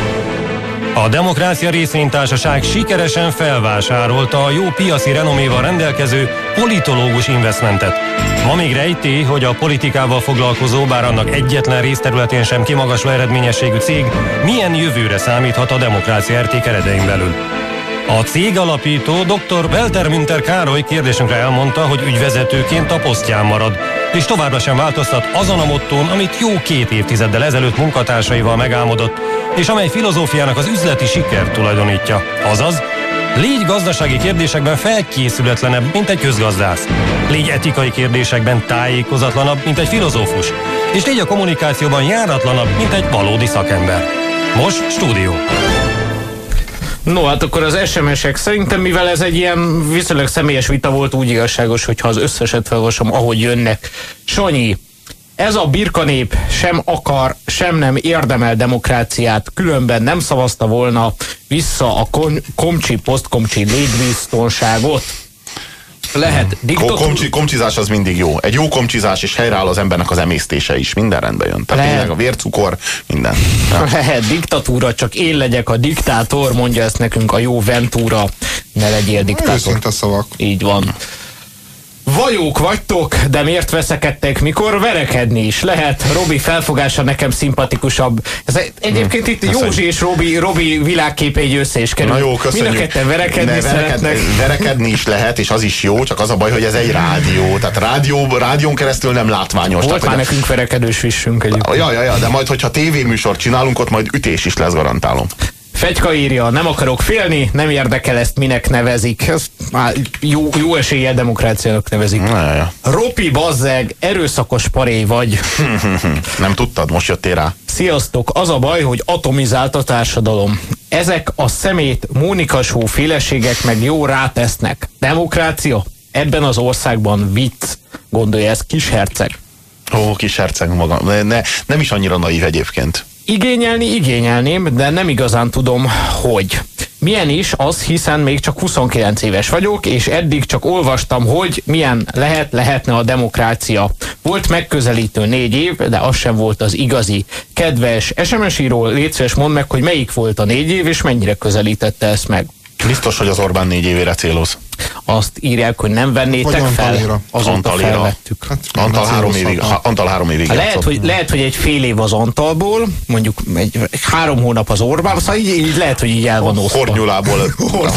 A Demokrácia Részvénytársaság sikeresen felvásárolta a jó piaci renoméval rendelkező politológus investmentet. Ma még rejtély, hogy a politikával foglalkozó, bár annak egyetlen részterületén sem kimagasló eredményességű cég milyen jövőre számíthat a Demokrácia er té keretein belül. A cég alapító dr. Welter Münter Károly kérdésünkre elmondta, hogy ügyvezetőként a posztján marad, és továbbra sem változtat azon a mottón, amit jó két évtizeddel ezelőtt munkatársaival megálmodott, és amely filozófiának az üzleti sikert tulajdonítja. Azaz, légy gazdasági kérdésekben felkészületlenebb, mint egy közgazdász. Légy etikai kérdésekben tájékozatlanabb, mint egy filozófus. És légy a kommunikációban járatlanabb, mint egy valódi szakember. Most stúdió. No, hát akkor az es em es-ek szerintem, mivel ez egy ilyen viszonylag személyes vita volt, úgy igazságos, hogyha az összeset felolvasom, ahogy jönnek. Sanyi, Ez a birkanép sem akar, sem nem érdemel demokráciát, különben nem szavazta volna vissza a komcsi, posztkomcsi létbiztonságot. Lehet diktatúra. Komcsi, komcsizás az mindig jó. Egy jó komcsizás, és helyreáll az embernek az emésztése is. Minden rendbe jön. Tehát tényleg a vércukor, minden. Ja. Lehet diktatúra, csak én legyek a diktátor, mondja ezt nekünk a jó Ventura. Ne legyél diktátor. Őszinte szavak. Így van. Vajók vagytok, de miért veszekedtek, mikor verekedni is lehet? Robi felfogása nekem szimpatikusabb. Ez egyébként itt Józsi és Robi, Robi világképe egy össze is kerül. Na jó, köszönjük. Mind a ketten verekedni ne, szeretnek. Verekedni, verekedni is lehet, és az is jó, csak az a baj, hogy ez egy rádió. Tehát rádió, rádión keresztül nem látványos. Volt tehát, már nekünk verekedős vissünk egyébként. Ja, ja, ja, de majd, hogyha tévéműsort csinálunk, ott majd ütés is lesz, garantálom. Fegyka írja, nem akarok félni, nem érdekel, ezt minek nevezik. Ezt már jó, jó eséllyel demokráciának nevezik. Ja, ja, ja. Ropi, bazzeg, erőszakos paré vagy. Nem tudtad, most jöttél rá. Sziasztok, az a baj, hogy atomizált a társadalom. Ezek a szemét Mónikasó féleségek meg jó rátesznek. Demokrácia? Ebben az országban vicc, gondolja ez kisherceg. Ó, kisherceg maga. Ne, ne, nem is annyira naív egyébként. Igényelni igényelném, de nem igazán tudom, hogy. Milyen is az, hiszen még csak huszonkilenc éves vagyok, és eddig csak olvastam, hogy milyen lehet, lehetne a demokrácia. Volt megközelítő négy év, de az sem volt az igazi. Kedves es em es író, légy szíves, mondd meg, hogy melyik volt a négy év, és mennyire közelítette ezt meg. Biztos, hogy az Orbán négy évére céloz. Azt írják, hogy nem vennétek fel. Azóta felvettük. Hát, Antal, három évig, ha, Antal három évig hát lehet, hogy, lehet, hogy egy fél év az Antalból, mondjuk egy, egy három hónap az Orbán, szóval így, így lehet, hogy így el van osztva. Hornyulából.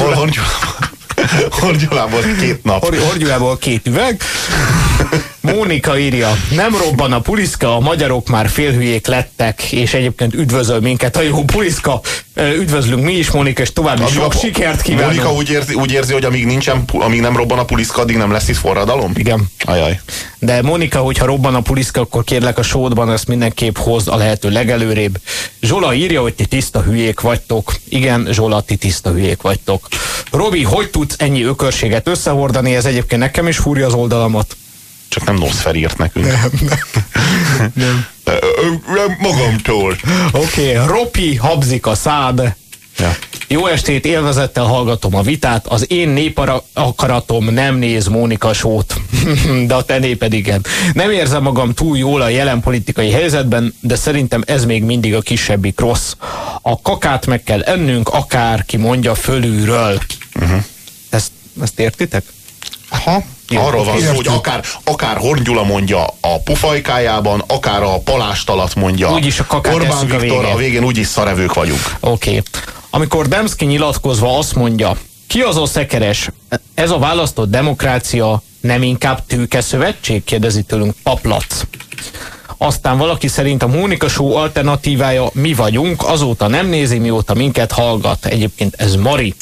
Hornyulából két nap. Hornyulából két üveg. Mónika írja, nem robban a puliszka, a magyarok már félhülyék lettek, és egyébként üdvözöl minket a jó puliszka. Üdvözlünk mi is, Mónika, és további sok sikert kívánunk. Mónika úgy érzi, úgy érzi, hogy amíg, nincsen, amíg nem robban a puliszka, addig nem lesz itt forradalom? Igen. Ajaj. De Mónika, hogyha robban a puliszka, akkor kérlek a sódban ezt mindenképp hozd a lehető legelőrébb. Zsola írja, hogy ti tiszta hülyék vagytok. Igen, Zsola, ti tiszta hülyék vagytok. Robi, hogy tudsz ennyi ökörséget összehordani? Ez egyébként nekem is fúrja az oldalamat. Csak nem Nosfer írt nekünk. Nem, nem. nem. Magamtól. Oké, okay. Ropi, habzik a szád. Ja. Jó estét, élvezettel hallgatom a vitát. Az én népakaratom nem néz Mónika sót. De a te néped igen. Nem érzem magam túl jól a jelen politikai helyzetben, de szerintem ez még mindig a kisebbik rossz. A kakát meg kell ennünk, akárki mondja fölülről. Uh-huh. Ezt, ezt értitek? Aha. Arról van szó, hogy akár, akár Horn Gyula mondja a pufajkájában, akár a palást alatt mondja úgyis a Orbán Viktor, a végén. a végén úgyis szarevők vagyunk. Oké. Okay. Amikor Demszky nyilatkozva azt mondja, ki az a szekeres? Ez a választott demokrácia nem inkább tőke szövetség? Kérdezi tőlünk Paplac. Aztán valaki szerint a Mónika Show alternatívája mi vagyunk, azóta nem nézi, mióta minket hallgat. Egyébként ez Mari.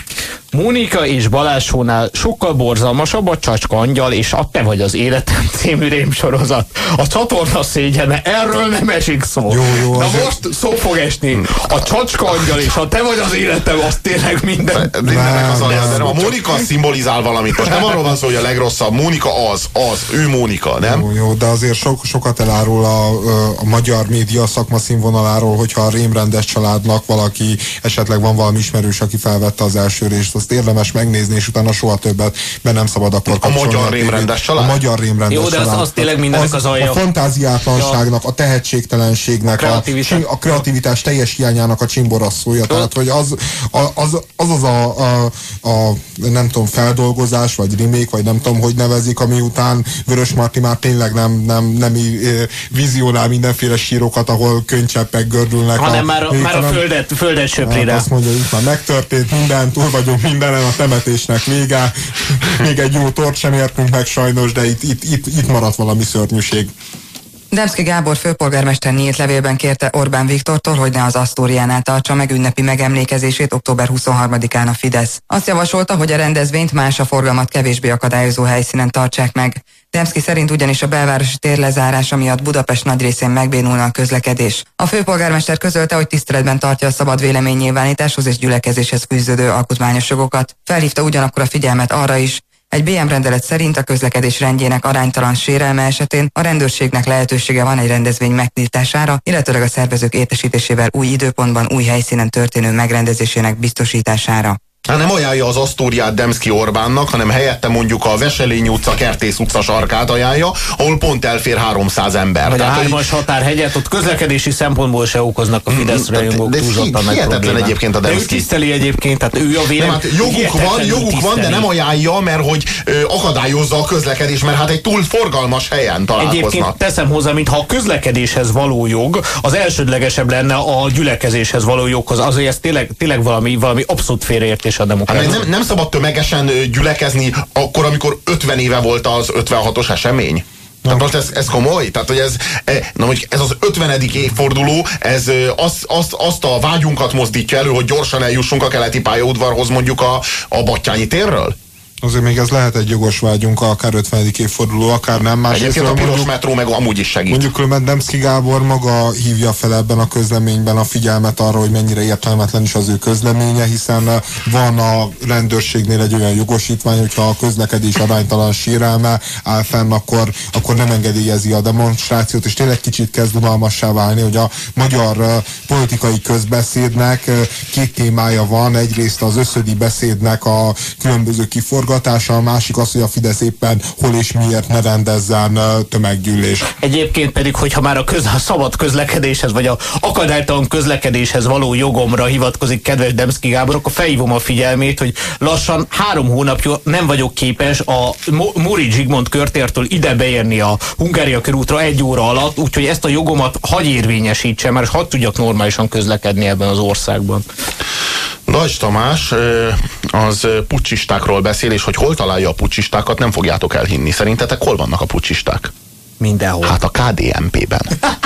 Mónika és Balázs Shownál sokkal borzalmasabb a Csacska Angyal és a Te vagy az életem című rémsorozat. A csatorna szégyene, erről nem esik szó. Jó, jó, na most szó fog esni. A Csacska Angyal és a Te vagy az életem, az tényleg minden. De, de nem, az nem, nem. A Mónika szimbolizál valamit. Most nem arról van szó, hogy a legrosszabb. Mónika az, az, ő Mónika, nem? Jó, jó, de azért so, sokat elárul a, a magyar média szakma színvonaláról, hogyha a rémrendes családnak valaki, esetleg van valami ismerős, aki felvette az első részt, azt érdemes megnézni, és utána soha többet, mert nem szabad akkor kapcsolni. A magyar rémrendes család? A magyar rémrendes jó, de az, az tényleg mindennek az, az alja. A fantáziátlanságnak, ja. a tehetségtelenségnek, a, kreativitás. a, a kreativitás teljes hiányának a csimborasszója. Tehát, hogy az az, az, az, a, a, a nem tudom, feldolgozás, vagy remake, vagy nem tudom, hogy nevezik, ami után Vörös Marti már tényleg nem, nem, nem vizionál mindenféle sírokat, ahol könycseppek gördülnek. Hanem a, már a, már a földet, földet söpri rá. Azt mondja, hogy itt már megtörtént minden, túl vagyunk mindenen, a temetésnek vége. Még egy jó tort sem értünk meg sajnos, de itt, itt, itt, itt maradt valami szörnyűség. Demszky Gábor főpolgármester nyílt levélben kérte Orbán Viktortól, hogy ne az Asztóriánál tartsa meg ünnepi megemlékezését október huszonharmadikán a Fidesz. Azt javasolta, hogy a rendezvényt más a forgalmat kevésbé akadályozó helyszínen tartsák meg. Demszky szerint ugyanis a belvárosi tér lezárása miatt Budapest nagy részén megbénulna a közlekedés. A főpolgármester közölte, hogy tiszteletben tartja a szabad véleménynyilvánításhoz és gyülekezéshez fűződő alkotmányos jogokat. Felhívta ugyanakkor a figyelmet arra is, Egy bé em rendelet szerint a közlekedés rendjének aránytalan sérelme esetén a rendőrségnek lehetősége van egy rendezvény megnyitására, illetőleg a szervezők értesítésével új időpontban, új helyszínen történő megrendezésének biztosítására. Hát nem ajánlja az Asztóriát Demszky Orbánnak, hanem helyette mondjuk a Veselényi utca, Kertész utca sarkát ajánlja, ahol pont elfér háromszáz ember. Vagy tehát, a hármas határhegyet, ott közlekedési szempontból se okoznak a Fidesz rajongók túlzottan meg hihetetlen egyébként a Demszky. De ő tiszteli egyébként, tehát ő a vélemény. Hát joguk van, joguk van, de nem ajánlja, mert hogy ö, akadályozza a közlekedés, mert hát egy túl forgalmas helyen találkoznak. Egyébként teszem hozzá, mintha a közlekedéshez való jog az elsődlegesebb lenne a gyülekezéshez való joghoz. Azért ez tényleg, tényleg valami, valami abszolút félreértés a demokrácia. Hát nem, nem szabad tömegesen gyülekezni akkor, amikor ötven éve volt az ötvenhatos esemény. Tehát most ez, ez komoly? Tehát, hogy ez, na, mondjuk ez az ötvenedik évforduló, ez azt, azt, azt a vágyunkat mozdítja elő, hogy gyorsan eljussunk a keleti pályaudvarhoz mondjuk a, a Battyányi térről? Azért még ez lehet egy jogos vágyunk, akár ötvenedik évforduló, akár nem. Más Egyébként a piros mondjuk, metró meg amúgy is segít. Mondjuk különben Demszky Gábor maga hívja fel ebben a közleményben a figyelmet arra, hogy mennyire értelmetlen is az ő közleménye, hiszen van a rendőrségnél egy olyan jogosítvány, hogyha a közlekedés aránytalan sérelme áll fenn, akkor, akkor nem engedélyezi a demonstrációt, és tényleg kicsit kezd unalmassá válni, hogy a magyar politikai közbeszédnek két témája van. Egyrészt az összödi beszédnek a különböző kiforgatása, a másik az, hogy a Fidesz éppen hol és miért ne rendezzen tömeggyűlés. Egyébként pedig, hogyha már a, köz, a szabad közlekedéshez, vagy a akadálytalan közlekedéshez való jogomra hivatkozik kedves Demszky Gábor, akkor felhívom a figyelmét, hogy lassan három hónapja nem vagyok képes a Móri Zsigmond körtértől ide beérni a Hungária körútra egy óra alatt, úgyhogy ezt a jogomat hagy érvényesítsem, mert hadd tudjak normálisan közlekedni ebben az országban. Dajcs Tamás az puccsistákról beszél, és hogy hol találja a puccsistákat, nem fogjátok elhinni. Szerintetek hol vannak a puccsisták? Mindenhol. Hát a ká dé en pé-ben.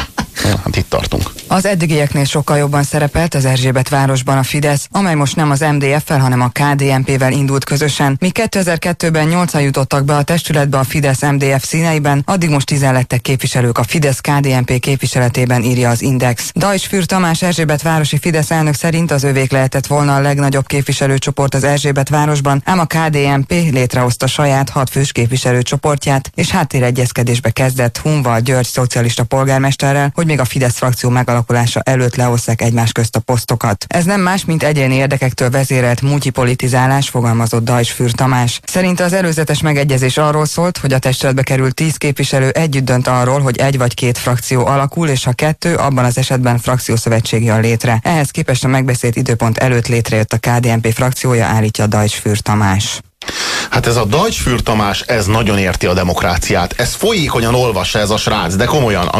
Hát itt tartunk. Az eddigieknél sokkal jobban szerepelt az Erzsébetvárosban a Fidesz, amely most nem az em dé ef-fel, hanem a ká dé en pé-vel indult közösen. Míg kétezer-kettőben nyolcan jutottak be a testületbe a Fidesz-em dé ef színeiben, addig most tízen lettek képviselők a Fidesz-ká dé en pé képviseletében, írja az Index. Dajcs Fürr Tamás erzsébetvárosi Fidesz elnök szerint az övék lehetett volna a legnagyobb képviselőcsoport az Erzsébetvárosban, ám a ká dé en pé létrehozta saját hat fős képviselőcsoportját, és háttéregyezkedésbe kezdett Hunval György szocialista polgármesterrel, hogy még a Fidesz frakció megalakulása előtt leosszák egymás közt a posztokat. Ez nem más, mint egyéni érdekektől vezérelt multipolitizálás, fogalmazott Dajcs Fürr Tamás. Szerinte az előzetes megegyezés arról szólt, hogy a testületbe került tíz képviselő együtt dönt arról, hogy egy vagy két frakció alakul, és ha kettő, abban az esetben frakciószövetség jön létre. Ehhez képest a megbeszélt időpont előtt létrejött a ká dé en pé frakciója, állítja Dajcs Fürr Tamás. Hát ez a Dajcs Fürr Tamás, ez nagyon érti a demokráciát. Ez folyékonyan olvassa ez a srác, de komolyan.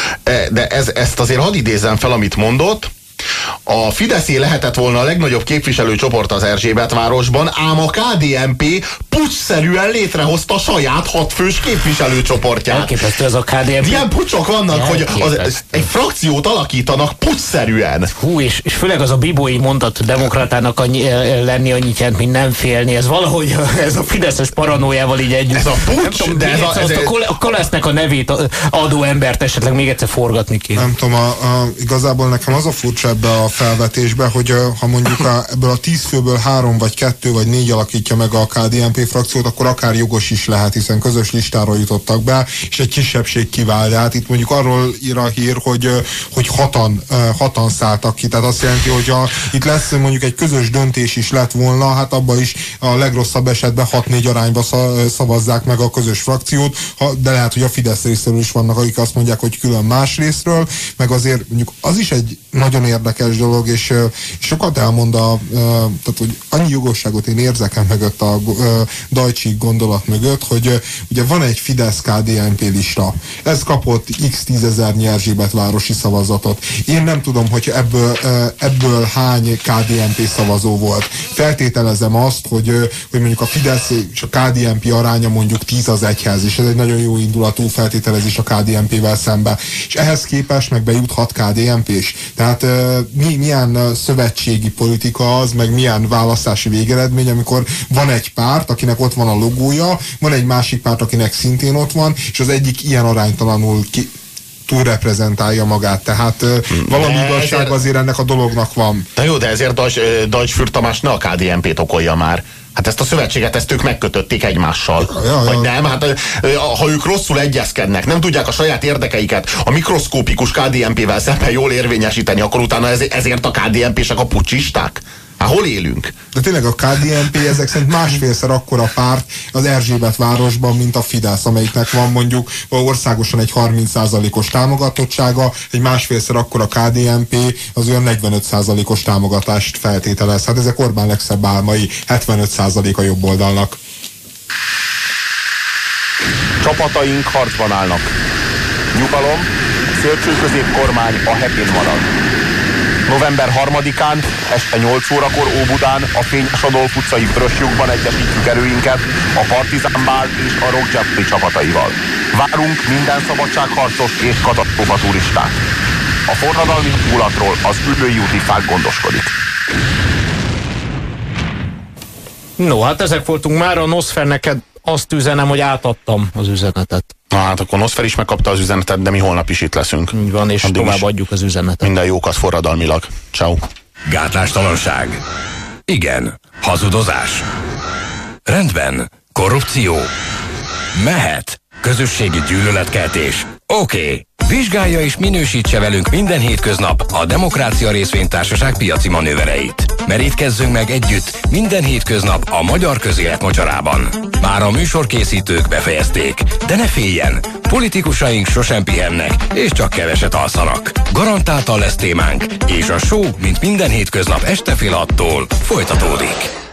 De ez, ezt azért hadd idézzem fel, amit mondott. A Fideszé lehetett volna a legnagyobb képviselőcsoport az Erzsébetvárosban, ám a ká dé en pé puccsszerűen létrehozta saját hatfős képviselőcsoportját. Elképesztő ez a ká dé en pé. Ilyen pucsok vannak, hogy az, az, egy frakciót alakítanak puccsszerűen. Hú, és, és főleg az a bibói mondat demokratának annyi, lenni annyit jelent, mint nem félni. Ez valahogy ez a fideszes paranoiával így együtt. Ez a pucs, tudom, de ez a, ez a, a Kolesznek a nevét adó embert esetleg még egyszer forgatni kéne. Nem tudom, a, a, igazából nekem az a furcsa ebbe a felvetésbe, hogy ha mondjuk a, ebből a tíz főből három vagy kettő vagy négy alakítja meg a ká dé en pé frakciót, akkor akár jogos is lehet, hiszen közös listáról jutottak be, és egy kisebbség kivál. De hát itt mondjuk arról ír a hír, hogy, hogy hatan, hatan szálltak ki. Tehát azt jelenti, hogy a, itt lesz mondjuk egy közös döntés is lett volna, hát abban is a legrosszabb esetben hat-négy arányba szavazzák meg a közös frakciót, de lehet, hogy a Fidesz részéről is vannak, akik azt mondják, hogy külön más részről, meg azért mondjuk az is egy nagyon érdekes dolog, és, és sokat elmond a, tehát, hogy annyi jogosságot én érzek el mögött a Dajcsi gondolat mögött, hogy ugye van egy Fidesz-ká dé en pé lista. Ez kapott x tízezernyi Erzsébetvárosi szavazatot. Én nem tudom, hogy ebből, ebből hány ká dé en pé szavazó volt. Feltételezem azt, hogy, hogy mondjuk a Fidesz és a ká dé en pé aránya mondjuk tíz az egyhez, és ez egy nagyon jó indulatú feltételezés a ká dé en pé-vel szembe. És ehhez képest meg bejut hat ká dé en pés. Tehát mi, milyen szövetségi politika az, meg milyen választási végeredmény, amikor van egy párt, akinek ott van a logója, van egy másik párt, akinek szintén ott van, és az egyik ilyen aránytalanul ki, túlreprezentálja magát. Tehát valami igazság ezért, azért ennek a dolognak van. De jó, de ezért Dajcs Fürr Tamás ne a ká dé en pét okolja már, Hát ezt a szövetséget, ezt ők megkötötték egymással. Ja, ja. Vagy nem? Hát ha ők rosszul egyezkednek, nem tudják a saját érdekeiket a mikroszkópikus ká dé en pével szemben jól érvényesíteni, akkor utána ezért a ká dé en pések a pucsisták? Hát hol élünk? De tényleg a ká dé en pé ezek szerint másfélszer akkora párt az Erzsébetvárosban, mint a Fidesz, amelyiknek van mondjuk országosan egy harminc százalékos támogatottsága, egy másfélszer akkora ká dé en pé az olyan negyvenöt százalékos támogatást feltételez. Hát ezek Orbán legszebb álmai, hetvenöt százalék a jobb oldalnak. Csapataink harcban állnak. Nyugalom, szélső középkormány a hetén marad. november harmadikán este nyolc órakor Óbudán a Fényes Adolf utcai Vöröslyukban egyesítjük erőinket a Partizán Bál és a Rock Jeopardy csapataival. Várunk minden szabadságharcos és katasztrófa turistát. A forradalmi hangulatról az Üllői úti fák gondoskodik. No, hát ezek voltunk már. A Nosfer, neked azt üzenem, hogy átadtam az üzenetet. Na hát akkor Nosfer is megkapta az üzenetet, de mi holnap is itt leszünk. Így van, és addig tovább adjuk az üzenetet. Minden jókat forradalmilag. Ciao. Gátlástalanság. Igen. Hazudozás. Rendben. Korrupció. Mehet. Közösségi gyűlöletkeltés. Oké. Okay. Vizsgálja és minősítse velünk minden hétköznap a Demokrácia Részvénytársaság piaci manővereit. Merítkezzünk meg együtt minden hétköznap a magyar közélet mocsarában. Már a műsorkészítők befejezték, de ne féljen, politikusaink sosem pihennek, és csak keveset alszanak. Garantáltan lesz témánk, és a show, mint minden hétköznap este fél hattól folytatódik.